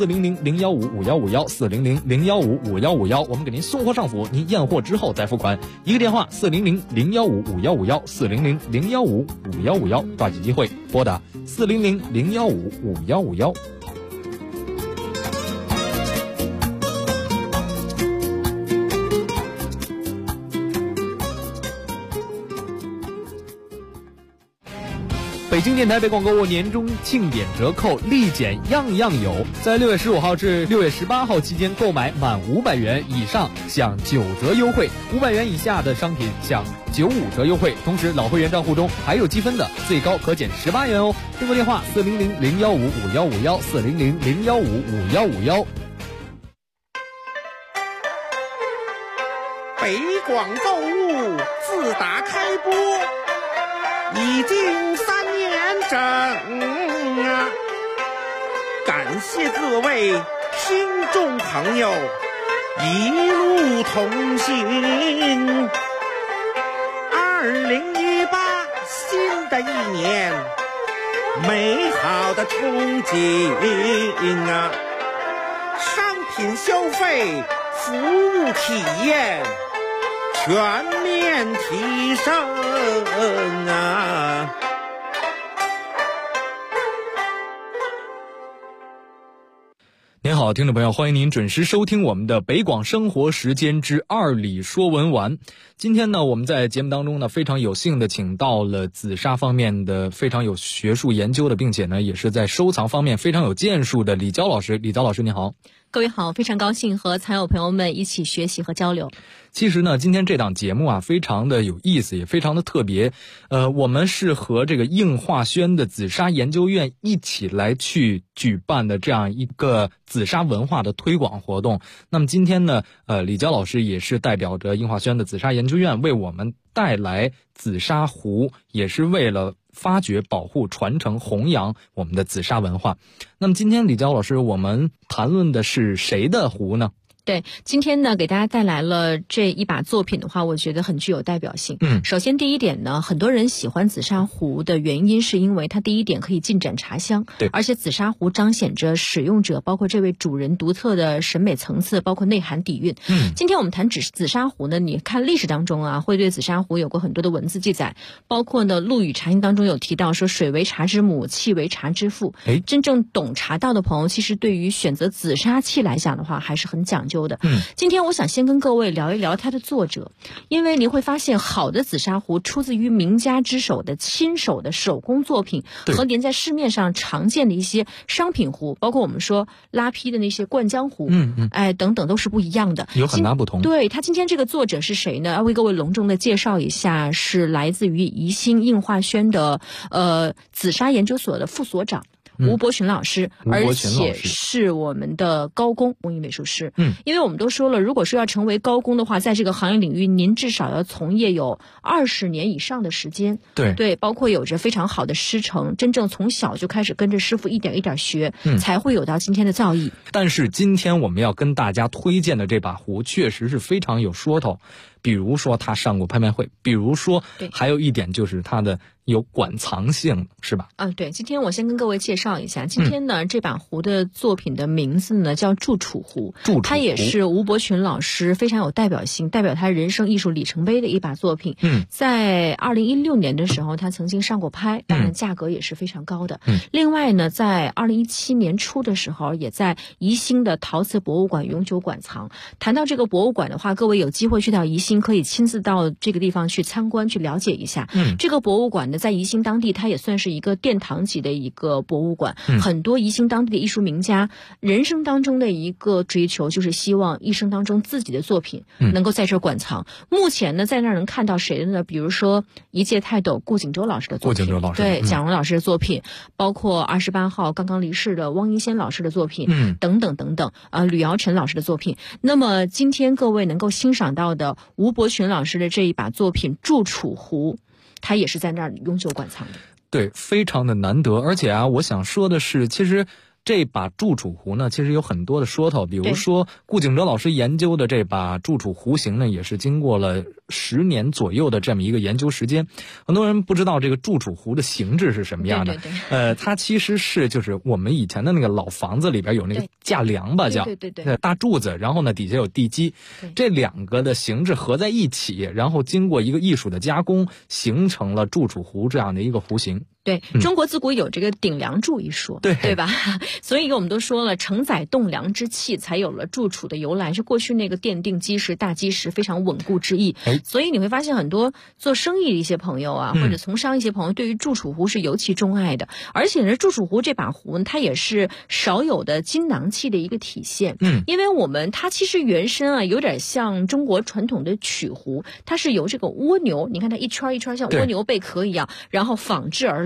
400-015-5151，400-015-5151，我们给您送货上府，您验货之后再付款。一个电话400-015-5151，400-015-5151，抓紧机会拨打400-015-5151。 北京电台北广购物年终庆典折扣立减样样有，在6月15号至6月18号期间购买满500元以上享9折优惠，500元以下的商品享95折优惠，同时老会员账户中还有积分的，最高可减18元哦。订购电话400-015-5151，400-015-5151。 北广购物自打开播已经3年整啊，感谢各位听众朋友一路同行。2018新的一年，美好的憧憬啊，商品消费、服务体验全面提升啊！ 您好，听众朋友，欢迎您准时收听我们的北广生活时间之2里说文玩。今天呢，我们在节目当中呢，非常有幸的请到了紫砂方面的非常有学术研究的，并且呢，也是在收藏方面非常有建树的李娇老师。李娇老师，你好。 各位好，非常高兴和藏友朋友们一起学习和交流。 其实呢，今天这档节目啊，非常的有意思，也非常的特别。我们是和这个应化轩的紫砂研究院一起来去举办的这样一个紫砂文化的推广活动。那么今天呢，李娇老师也是代表着应化轩的紫砂研究院为我们带来紫砂壶，也是为了发掘、保护、传承、弘扬我们的紫砂文化。那么今天李娇老师，我们谈论的是谁的壶呢？ 对，今天呢给大家带来了这一把作品的话，我觉得很具有代表性。首先第一点呢，很多人喜欢紫砂壶的原因是因为它第一点可以进展茶香， 对， 而且紫砂壶彰显着使用者包括这位主人独特的审美层次，包括内涵底蕴。今天我们谈紫砂壶呢，你看历史当中啊，会对紫砂壶有过很多的文字记载，包括呢《陆羽茶经》当中有提到说水为茶之母，器为茶之父。真正懂茶道的朋友，其实对于选择紫砂器来讲的话，还是很讲究的。今天我想先跟各位聊一聊它的作者，因为您会发现好的紫砂壶出自于名家之手的亲手的手工作品，和您在市面上常见的一些商品壶，包括我们说拉坯的那些灌浆壶，等等都是不一样的， 有很大不同。 对，他今天这个作者是谁呢？要为各位隆重的介绍一下，是来自于宜兴应化轩的紫砂研究所的副所长吴伯群老师，而且是我们的高工工艺美术师。因为我们都说了，如果说要成为高工的话，在这个行业领域，您至少要从业有20年以上的时间。对，包括有着非常好的师承，真正从小就开始跟着师傅一点一点学，才会有到今天的造诣。 但是今天我们要跟大家推荐的这把壶，确实是非常有说头。比如说他上过拍卖会，比如说还有一点就是他的有馆藏性，是吧？ 对，今天我先跟各位介绍一下，今天呢这把壶的作品的名字呢叫祝楚壶，它也是吴伯群老师非常有代表性，代表他人生艺术里程碑的一把作品。在2016年的时候他曾经上过拍，当然价格也是非常高的。另外呢，在2017年初的时候，也在宜兴的陶瓷博物馆永久馆藏。谈到这个博物馆的话，各位有机会去到宜兴，可以亲自到这个地方去参观去了解一下。这个博物馆呢在宜兴当地它也算是一个殿堂级的一个博物馆。很多宜兴当地的艺术名家人生当中的一个追求就是希望一生当中自己的作品能够在这馆藏。目前呢在那儿能看到谁的呢？比如说一介泰斗顾景舟老师的作品，对，蒋荣老师的作品，包括28号刚刚离世的汪一仙老师的作品，等等等等，吕尧臣老师的作品。那么今天各位能够欣赏到的吴伯群老师的这一把作品祝楚壶，他也是在那儿永久馆藏的。 对，非常的难得。而且啊，我想说的是，其实这把祝楚壶呢，其实有很多的说头。比如说顾景舟老师研究的这把祝楚壶型呢，也是经过了10年左右的这么一个研究时间。很多人不知道这个祝楚壶的形制是什么样的。它其实是就是我们以前的那个老房子里边有那个架梁吧，叫大柱子，然后呢底下有地基，这两个的形制合在一起，然后经过一个艺术的加工，形成了祝楚壶这样的一个壶形。 对，中国自古有这个顶梁柱一说，对吧？所以我们都说了，承载栋梁之器，才有了祝楚的由来，是过去那个奠定基石、大基石非常稳固之意。所以你会发现很多做生意的一些朋友啊，或者从商一些朋友，对于祝楚壶是尤其钟爱的。而且呢，祝楚壶这把壶呢，它也是少有的金囊器的一个体现。因为它其实原身啊，有点像中国传统的曲壶，它是由这个蜗牛，你看它一圈一圈像蜗牛贝壳一样，然后仿制而来。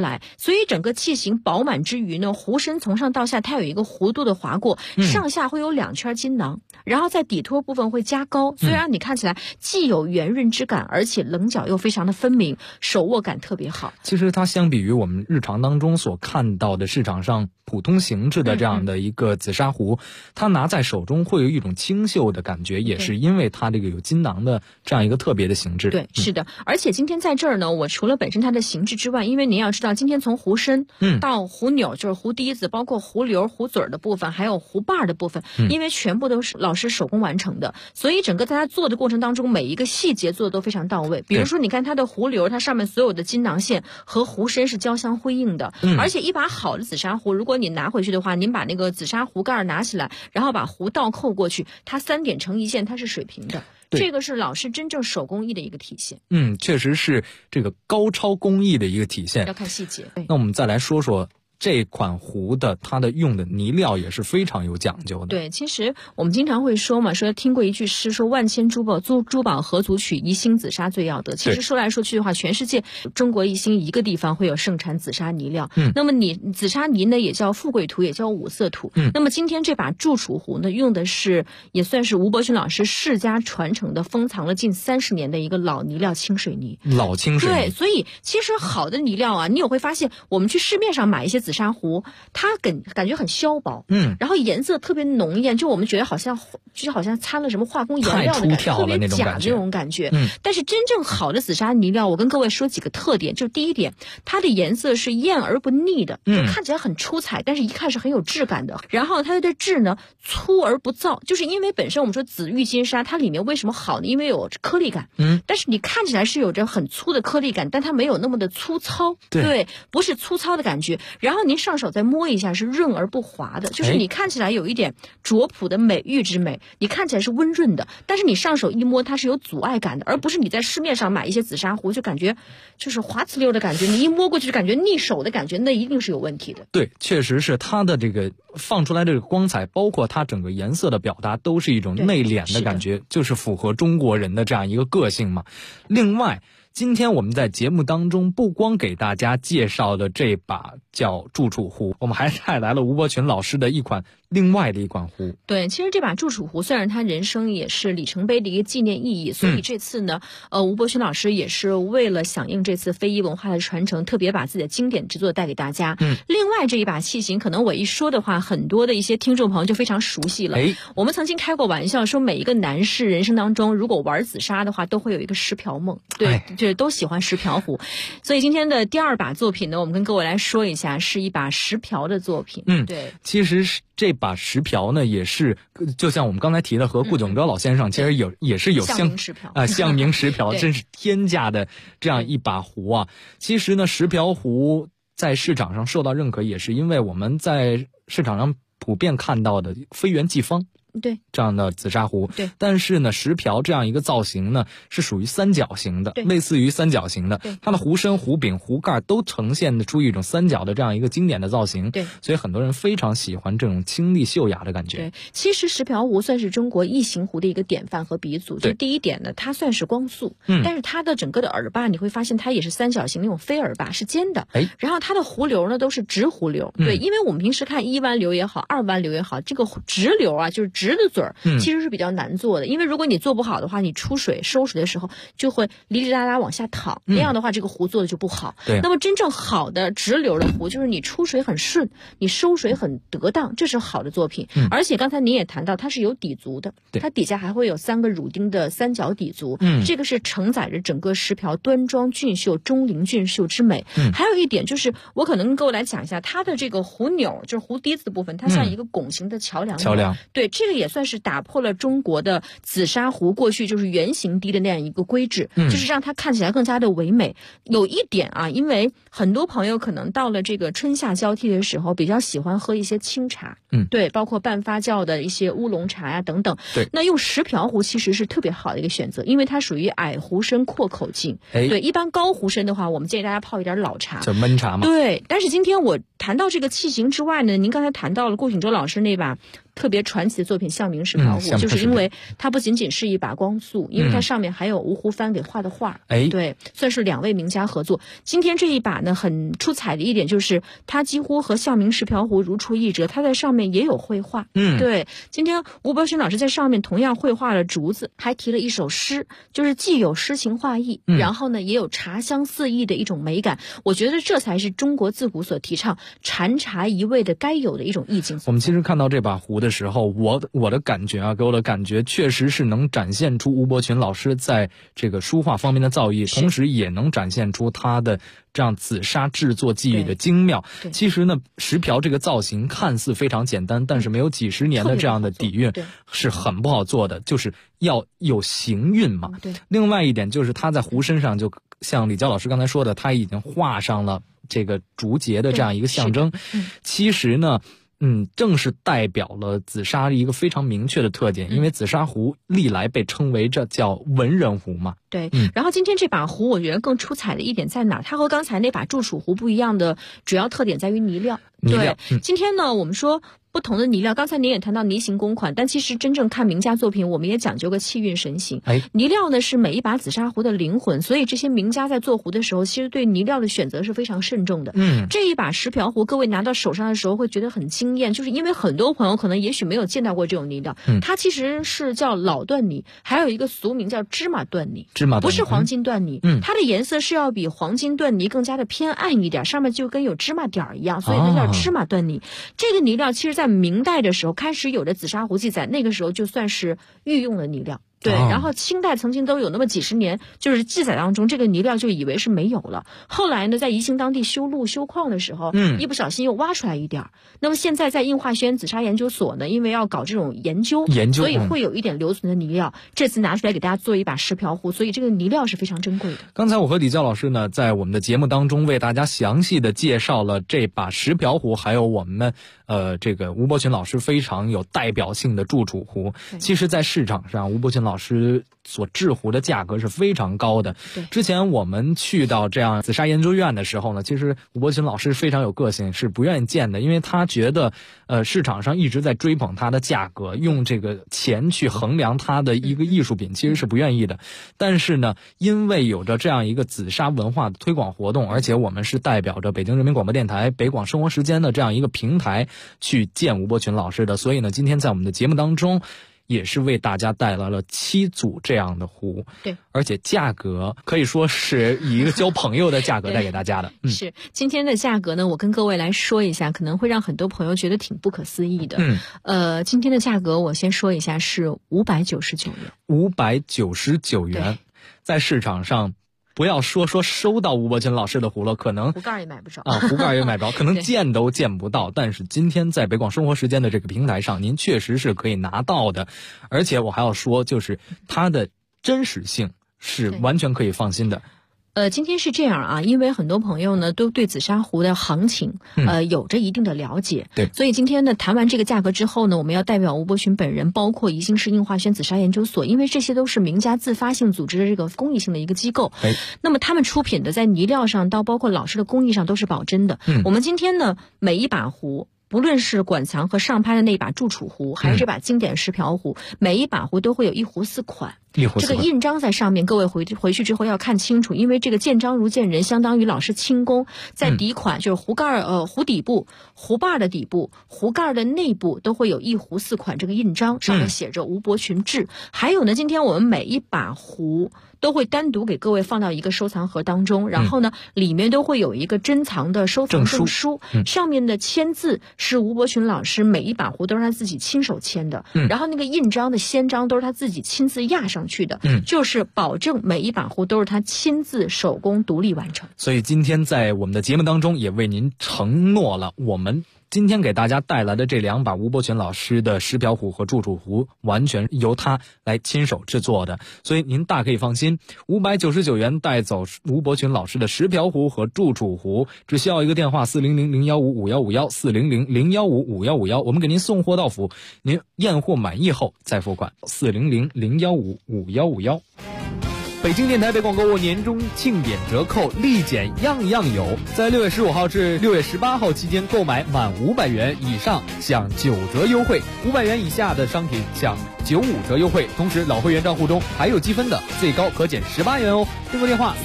来，所以整个器型饱满之余呢，壶身从上到下它有一个弧度的划过，上下会有2圈金囊，然后在底托部分会加高，所以让你看起来既有圆润之感，而且棱角又非常的分明，手握感特别好。 其实它相比于我们日常当中所看到的市场上普通形制的这样的一个紫砂壶，它拿在手中会有一种清秀的感觉，也是因为它这个有金囊的这样一个特别的形制。 对，是的。而且今天在这儿呢，我除了本身它的形制之外，因为您要知道，今天从壶身到壶钮，就是壶底子，包括壶流、壶嘴的部分，还有壶把的部分，因为全部都是老师手工完成的，所以整个在它做的过程当中，每一个细节做的都非常到位。比如说，你看它的壶流，它上面所有的金囊线和壶身是交相辉映的，而且一把好的紫砂壶，如果你拿回去的话，您把那个紫砂壶盖拿起来，然后把壶倒扣过去，它3点成一线，它是水平的。这个是老师真正手工艺的一个体现。 确实是这个高超工艺的一个体现。 要看细节。 那我们再来说说这款壶的它的用的泥料也是非常有讲究的。 对，其实我们经常会说嘛，说听过一句诗，说万千珠宝何足取，一星紫砂最要得。其实说来说去的话，全世界中国一星一个地方会有盛产紫砂泥料。那么紫砂泥呢，也叫富贵土，也叫五色土。那么今天这把祝楚壶呢，用的是也算是吴伯勋老师世家传承的，封藏了近30年的一个老泥料清水泥。 老清水泥。 对，所以其实好的泥料啊，你也会发现，我们去市面上买一些紫砂壶，它感觉很削薄，然后颜色特别浓艳，就我们觉得好像掺了什么化工颜料的感觉，特别假的这种感觉。但是真正好的紫砂泥料，我跟各位说几个特点，就第一点，它的颜色是艳而不腻的，就看起来很出彩，但是一看是很有质感的。然后它的质呢，粗而不燥，就是因为本身我们说紫玉金砂，它里面为什么好呢？因为有颗粒感，但是你看起来是有着很粗的颗粒感，但它没有那么的粗糙，对，不是粗糙的感觉。然后您上手再摸一下，是润而不滑的，就是你看起来有一点拙朴的美玉之美，你看起来是温润的，但是你上手一摸，它是有阻碍感的，而不是你在市面上买一些紫砂壶就感觉就是滑呲溜的感觉，你一摸过去就感觉腻手的感觉，那一定是有问题的。 对，确实是它的这个放出来这个光彩，包括它整个颜色的表达，都是一种内敛的感觉，就是符合中国人的这样一个个性嘛。另外，今天我们在节目当中不光给大家介绍的这把叫祝楚壶，我们还带来了吴伯群老师的另外的一款壶。 对，其实这把祝楚壶虽然他人生也是里程碑的一个纪念意义，所以这次呢，吴伯群老师也是为了响应这次非遗文化的传承，特别把自己的经典之作带给大家。另外这一把器型，可能我一说的话，很多的一些听众朋友就非常熟悉了。我们曾经开过玩笑说，每一个男士人生当中，如果玩紫砂的话，都会有一个石瓢梦。对，就是都喜欢石瓢壶。所以今天的第2把作品呢，我们跟各位来说一下，是一把石瓢的作品。对， 其实这把石瓢呢，也是就像我们刚才提的，和顾炯哲老先生其实也是有象名石瓢象名石瓢真是天价的这样一把壶啊。其实呢，石瓢壶在市场上受到认可，也是因为我们在市场上普遍看到的飞圆济方对这样的紫砂壶， 对， 但是呢，石瓢这样一个造型呢，是属于三角形的，类似于三角形的，它的壶身、壶柄、壶盖都呈现出一种三角的这样一个经典的造型， 对， 所以很多人非常喜欢这种清丽秀雅的感觉。 对，其实石瓢壶算是中国异形壶的一个典范和鼻祖。就第一点呢，它算是光速，但是它的整个的耳把你会发现它也是三角形那种飞耳把，是尖的，然后它的壶流呢都是直壶流，对，因为我们平时看1弯流也好，2弯流也好，这个直流啊，就是直的嘴儿，其实是比较难做的，因为如果你做不好的话，你出水收水的时候就会哩哩啦啦往下淌，那样的话这个壶做的就不好。 对， 那么真正好的直流的壶，就是你出水很顺，你收水很得当，这是好的作品。而且刚才您也谈到，它是有底足的，它底下还会有3个乳钉的三角底足，这个是承载着整个石瓢端庄俊秀、钟灵俊秀之美。还有一点就是，我可能跟各位来讲一下它的这个壶钮，就是壶底子的部分，它像一个拱形的桥梁。对，这个也算是打破了中国的紫砂壶过去就是圆形滴的那样一个规制，就是让它看起来更加的唯美。有一点啊，因为很多朋友可能到了这个春夏交替的时候，比较喜欢喝一些清茶，对，包括半发酵的一些乌龙茶呀等等。 对， 那用石瓢壶其实是特别好的一个选择，因为它属于矮壶身阔口径。对，一般高壶身的话，我们建议大家泡一点老茶， 叫焖茶嘛。 对，但是今天我谈到这个器型之外呢，您刚才谈到了顾景舟老师那把特别传奇的作品品象名石瓢壶，就是因为它不仅仅是一把光速，因为它上面还有吴湖帆给画的画。对，算是2位名家合作。今天这一把呢，很出彩的一点就是它几乎和象名石瓢壶如出一辙，它在上面也有绘画。对，今天吴伯群老师在上面同样绘画了竹子，还提了一首诗，就是既有诗情画意，然后呢也有茶香四溢的一种美感。我觉得这才是中国自古所提倡禅茶一味的该有的一种意境。 我们其实看到这把壶的时候，我的感觉啊，给我的感觉确实是能展现出吴伯群老师在这个书画方面的造诣，同时也能展现出他的这样紫砂制作技艺的精妙。其实呢，石瓢这个造型看似非常简单，但是没有几十年的这样的底蕴是很不好做的，就是要有行韵嘛。另外一点就是他在壶身上，就像李娇老师刚才说的，他已经画上了这个竹节的这样一个象征。其实呢，正是代表了紫砂一个非常明确的特点，因为紫砂壶历来被称为这叫文人壶嘛。 对，然后今天这把壶我觉得更出彩的一点在哪？它和刚才那把祝楚壶不一样的主要特点在于泥料。对，今天呢我们说不同的泥料，刚才您也谈到泥形公款，但其实真正看名家作品，我们也讲究个气韵神形。泥料呢是每一把紫砂壶的灵魂，所以这些名家在做壶的时候，其实对泥料的选择是非常慎重的。这一把石瓢壶，各位拿到手上的时候会觉得很惊艳，就是因为很多朋友可能也许没有见到过这种泥料，它其实是叫老缎泥，还有一个俗名叫芝麻缎泥。不是黄金缎泥，它的颜色是要比黄金缎泥更加的偏暗一点，上面就跟有芝麻点儿一样，所以它叫芝麻缎泥。这个泥料其实在明代的时候开始有的紫砂壶记载，那个时候就算是御用的泥料。对，然后清代曾经都有那么几十年，就是记载当中这个泥料就以为是没有了。后来呢，在宜兴当地修路修矿的时候，一不小心又挖出来一点。那么现在在应化学院紫砂研究所呢，因为要搞这种研究，所以会有一点留存的泥料。这次拿出来给大家做一把石瓢壶，所以这个泥料是非常珍贵的。 刚才我和李娇老师呢，在我们的节目当中为大家详细的介绍了这把石瓢壶，还有我们这个吴伯群老师非常有代表性的祝楚壶。其实，在市场上，吴伯群老师所制壶的价格是非常高的。之前我们去到这样紫砂研究院的时候呢，其实吴伯群老师非常有个性，是不愿意见的，因为他觉得市场上一直在追捧它的价格，用这个钱去衡量它的一个艺术品，其实是不愿意的。但是呢，因为有着这样一个紫砂文化的推广活动，而且我们是代表着北京人民广播电台北广生活时间的这样一个平台去见吴伯群老师的，所以呢，今天在我们的节目当中也是为大家带来了7组这样的壶。 对， 而且价格可以说是以一个交朋友的价格带给大家的。 是今天的价格呢，我跟各位来说一下，可能会让很多朋友觉得挺不可思议的。今天的价格我先说一下是599元。 599元，在市场上。不要说收到吴伯群老师的壶了，可能壶盖也买不着壶盖也买不着，可能见都见不到。但是今天在北广生活时间的这个平台上，您确实是可以拿到的。而且我还要说，就是它的真实性是完全可以放心的。 今天是这样啊，因为很多朋友呢都对紫砂壶的行情有着一定的了解，所以今天呢谈完这个价格之后呢，我们要代表吴伯群本人，包括宜兴市应化轩紫砂研究所，因为这些都是名家自发性组织的这个公益性的一个机构，那么他们出品的在泥料上到包括老师的工艺上都是保真的。我们今天呢每一把壶，不论是馆藏和上拍的那把祝楚壶，还是这把经典石瓢壶，每一把壶都会有1壶4款。这个印章在上面，各位回去之后要看清楚，因为这个见章如见人，相当于老师亲工。在底款就是壶盖壶底部、壶把的底部、壶盖的内部都会有1壶4款这个印章，上面写着吴伯群制。还有呢，今天我们每一把壶都会单独给各位放到一个收藏盒当中，然后呢里面都会有一个珍藏的收藏证书，上面的签字是吴伯群老师每一把壶都是他自己亲手签的，然后那个印章的先章都是他自己亲自压上去的，就是保证每一把壶都是他亲自手工独立完成。 所以今天在我们的节目当中也为您承诺了，我们今天给大家带来的这2把吴伯群老师的石瓢壶和祝楚壶，完全由他来亲手制作的，所以您大可以放心，599元带走吴伯群老师的石瓢壶和祝楚壶，只需要一个电话400-015-5151 400-015-5151，我们给您送货到府，您验货满意后再付款，400-015-5151。 北京电台北广购物年终庆典折扣立减样样有，在6月15号至6月18号期间购买满500元以上享9折优惠，500元以下的商品享95折优惠。同时老会员账户中还有积分的，最高可减18元哦。订购电话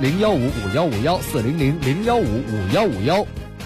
400-015-5151，400-015-5151。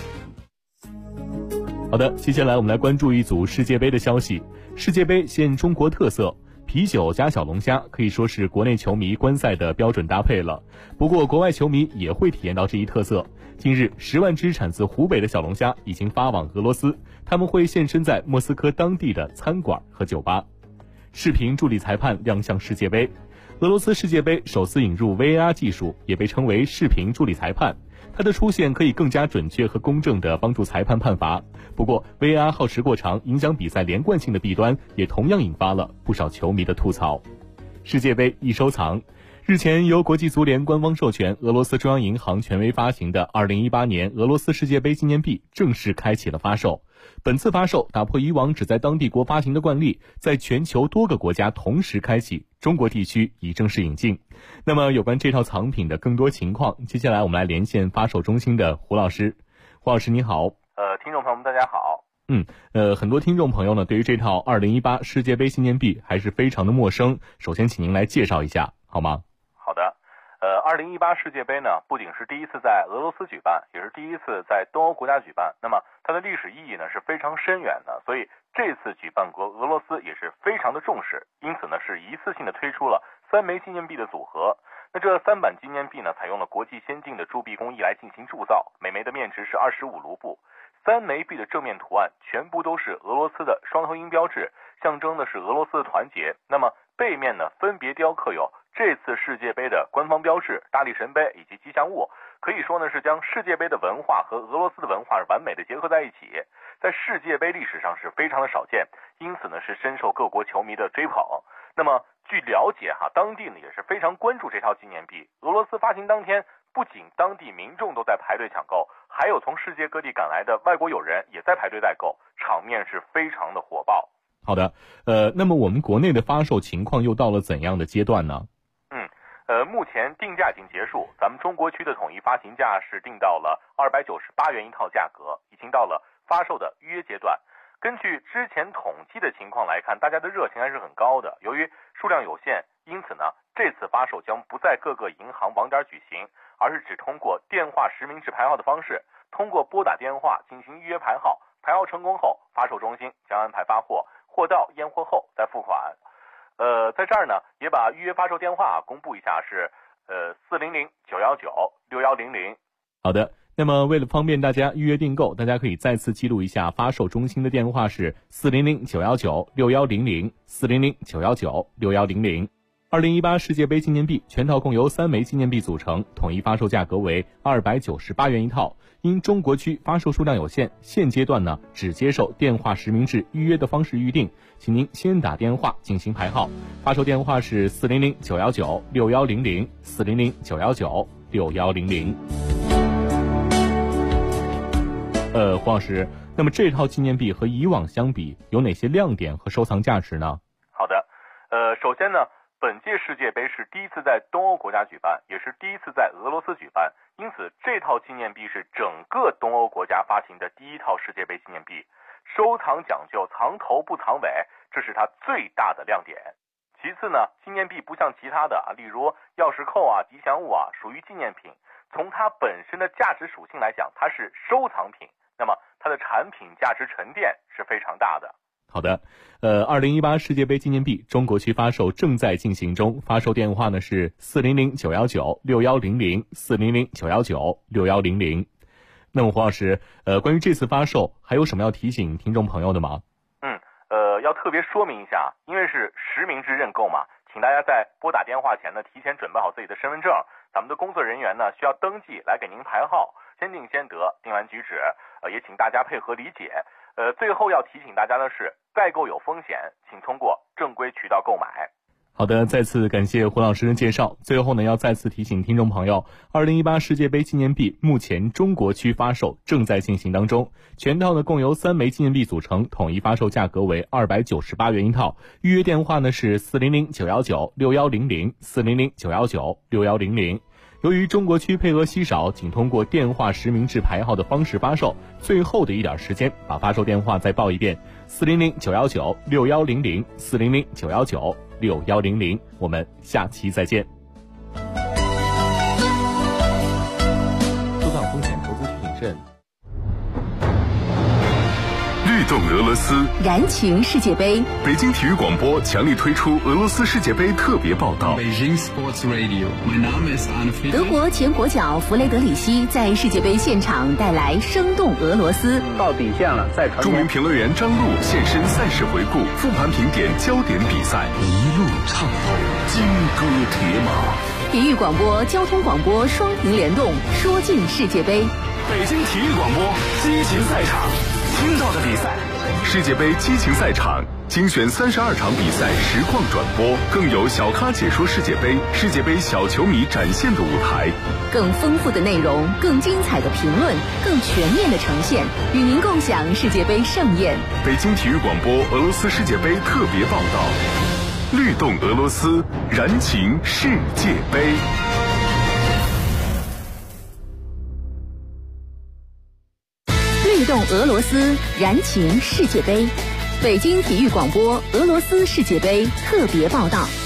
好的，接下来我们来关注一组世界杯的消息。世界杯现中国特色，啤酒加小龙虾可以说是国内球迷观赛的标准搭配了。不过国外球迷也会体验到这一特色。近日10万只产自湖北的小龙虾已经发往俄罗斯，他们会现身在莫斯科当地的餐馆和酒吧。视频助理裁判亮相世界杯。俄罗斯世界杯首次引入 VAR 技术，也被称为视频助理裁判。它的出现可以更加准确和公正地帮助裁判判罚。不过 VAR 耗时过长，影响比赛连贯性的弊端也同样引发了不少球迷的吐槽。世界杯易收藏。日前由国际足联官方授权，俄罗斯中央银行权威发行的2018年俄罗斯世界杯纪念币正式开启了发售。本次发售打破以往只在当地国发行的惯例，在全球多个国家同时开启，中国地区已正式引进。那么有关这套藏品的更多情况，接下来我们来连线发售中心的胡老师。胡老师你好。 听众朋友们大家好。 很多听众朋友呢对于这套2018世界杯纪念币还是非常的陌生，首先请您来介绍一下好吗？ 好的。2018世界杯呢不仅是第一次在俄罗斯举办，也是第一次在东欧国家举办，那么它的历史意义呢是非常深远的，所以这次举办国俄罗斯也是非常的重视，因此呢是一次性的推出了3枚纪念币的组合。那这3版纪念币呢采用了国际先进的铸币工艺来进行铸造，每枚的面值是25卢布。3枚币的正面图案全部都是俄罗斯的双头鹰标志，象征的是俄罗斯的团结。那么背面呢分别雕刻有这次世界杯的官方标志、大力神杯以及吉祥物，可以说呢是将世界杯的文化和俄罗斯的文化完美的结合在一起，在世界杯历史上是非常的少见，因此呢是深受各国球迷的追捧。那么据了解当地呢也是非常关注这套纪念币。俄罗斯发行当天，不仅当地民众都在排队抢购，还有从世界各地赶来的外国友人也在排队代购，场面是非常的火爆。 好的，那么我们国内的发售情况又到了怎样的阶段呢？ 目前定价已经结束，咱们中国区的统一发行价是定到了298元一套价格，已经到了发售的预约阶段。根据之前统计的情况来看，大家的热情还是很高的。由于数量有限，因此呢，这次发售将不在各个银行网点举行，而是只通过电话实名制排号的方式，通过拨打电话进行预约排号，排号成功后，发售中心将安排发货，货到验货后再付款。在这儿呢，也把预约发售电话公布一下，是400-919-6100。 好的，那么为了方便大家预约订购，大家可以再次记录一下发售中心的电话是400-919-6100， 400-919-6100。2018世界杯纪念币全套共由3枚纪念币组成，统一发售价格为298元一套。因中国区发售数量有限，现阶段呢只接受电话实名制预约的方式预定，请您先打电话进行排号。发售电话是400-919-6100， 400-919-6100。黄老师，那么这套纪念币和以往相比有哪些亮点和收藏价值呢？ 好的，首先呢，本届世界杯是第一次在东欧国家举办，也是第一次在俄罗斯举办，因此这套纪念币是整个东欧国家发行的第一套世界杯纪念币。收藏讲究藏头不藏尾，这是它最大的亮点。其次呢，纪念币不像其他的例如钥匙扣吉祥物属于纪念品，从它本身的价值属性来讲，它是收藏品，那么它的产品价值沉淀是非常大的。 好的，2018世界杯纪念币中国区发售正在进行中，发售电话呢是400-919-6100， 400-919-6100。那么黄老师，关于这次发售还有什么要提醒听众朋友的吗？ 要特别说明一下，因为是实名制认购嘛，请大家在拨打电话前呢，提前准备好自己的身份证，咱们的工作人员呢需要登记来给您排号，先定先得，定完举止，也请大家配合理解。最后要提醒大家的是，代购有风险，请通过正规渠道购买。 好的，再次感谢胡老师的介绍。最后呢，要再次提醒听众朋友，2018世界杯纪念币目前中国区发售正在进行当中，全套呢共由3枚纪念币组成，统一发售价格为298元一套。预约电话呢是400-919-6100，400-919-6100。由于中国区配额稀少，仅通过电话实名制排号的方式发售，最后的一点时间，把发售电话再报一遍：400-919-6100，400-919-6100。我们下期再见。 收藏风险投资需谨慎。 律动俄罗斯， 燃情世界杯。 北京体育广播强力推出俄罗斯世界杯特别报道。 德国前国脚弗雷德里希在世界杯现场带来生动俄罗斯。 到底线了，再传。 著名评论员张璐现身赛事回顾，复盘评点焦点比赛，一路畅通，金戈铁马。 体育广播、交通广播双屏联动，说尽世界杯。 北京体育广播激情赛场，听到的比赛，世界杯激情赛场精选32场比赛实况转播，更有小咖解说世界杯，世界杯小球迷展现的舞台， 更丰富的内容，更精彩的评论，更全面的呈现，与您共享世界杯盛宴。 北京体育广播俄罗斯世界杯特别报道，律动俄罗斯，燃情世界杯。 律动俄罗斯，燃情世界杯。北京体育广播俄罗斯世界杯特别报道。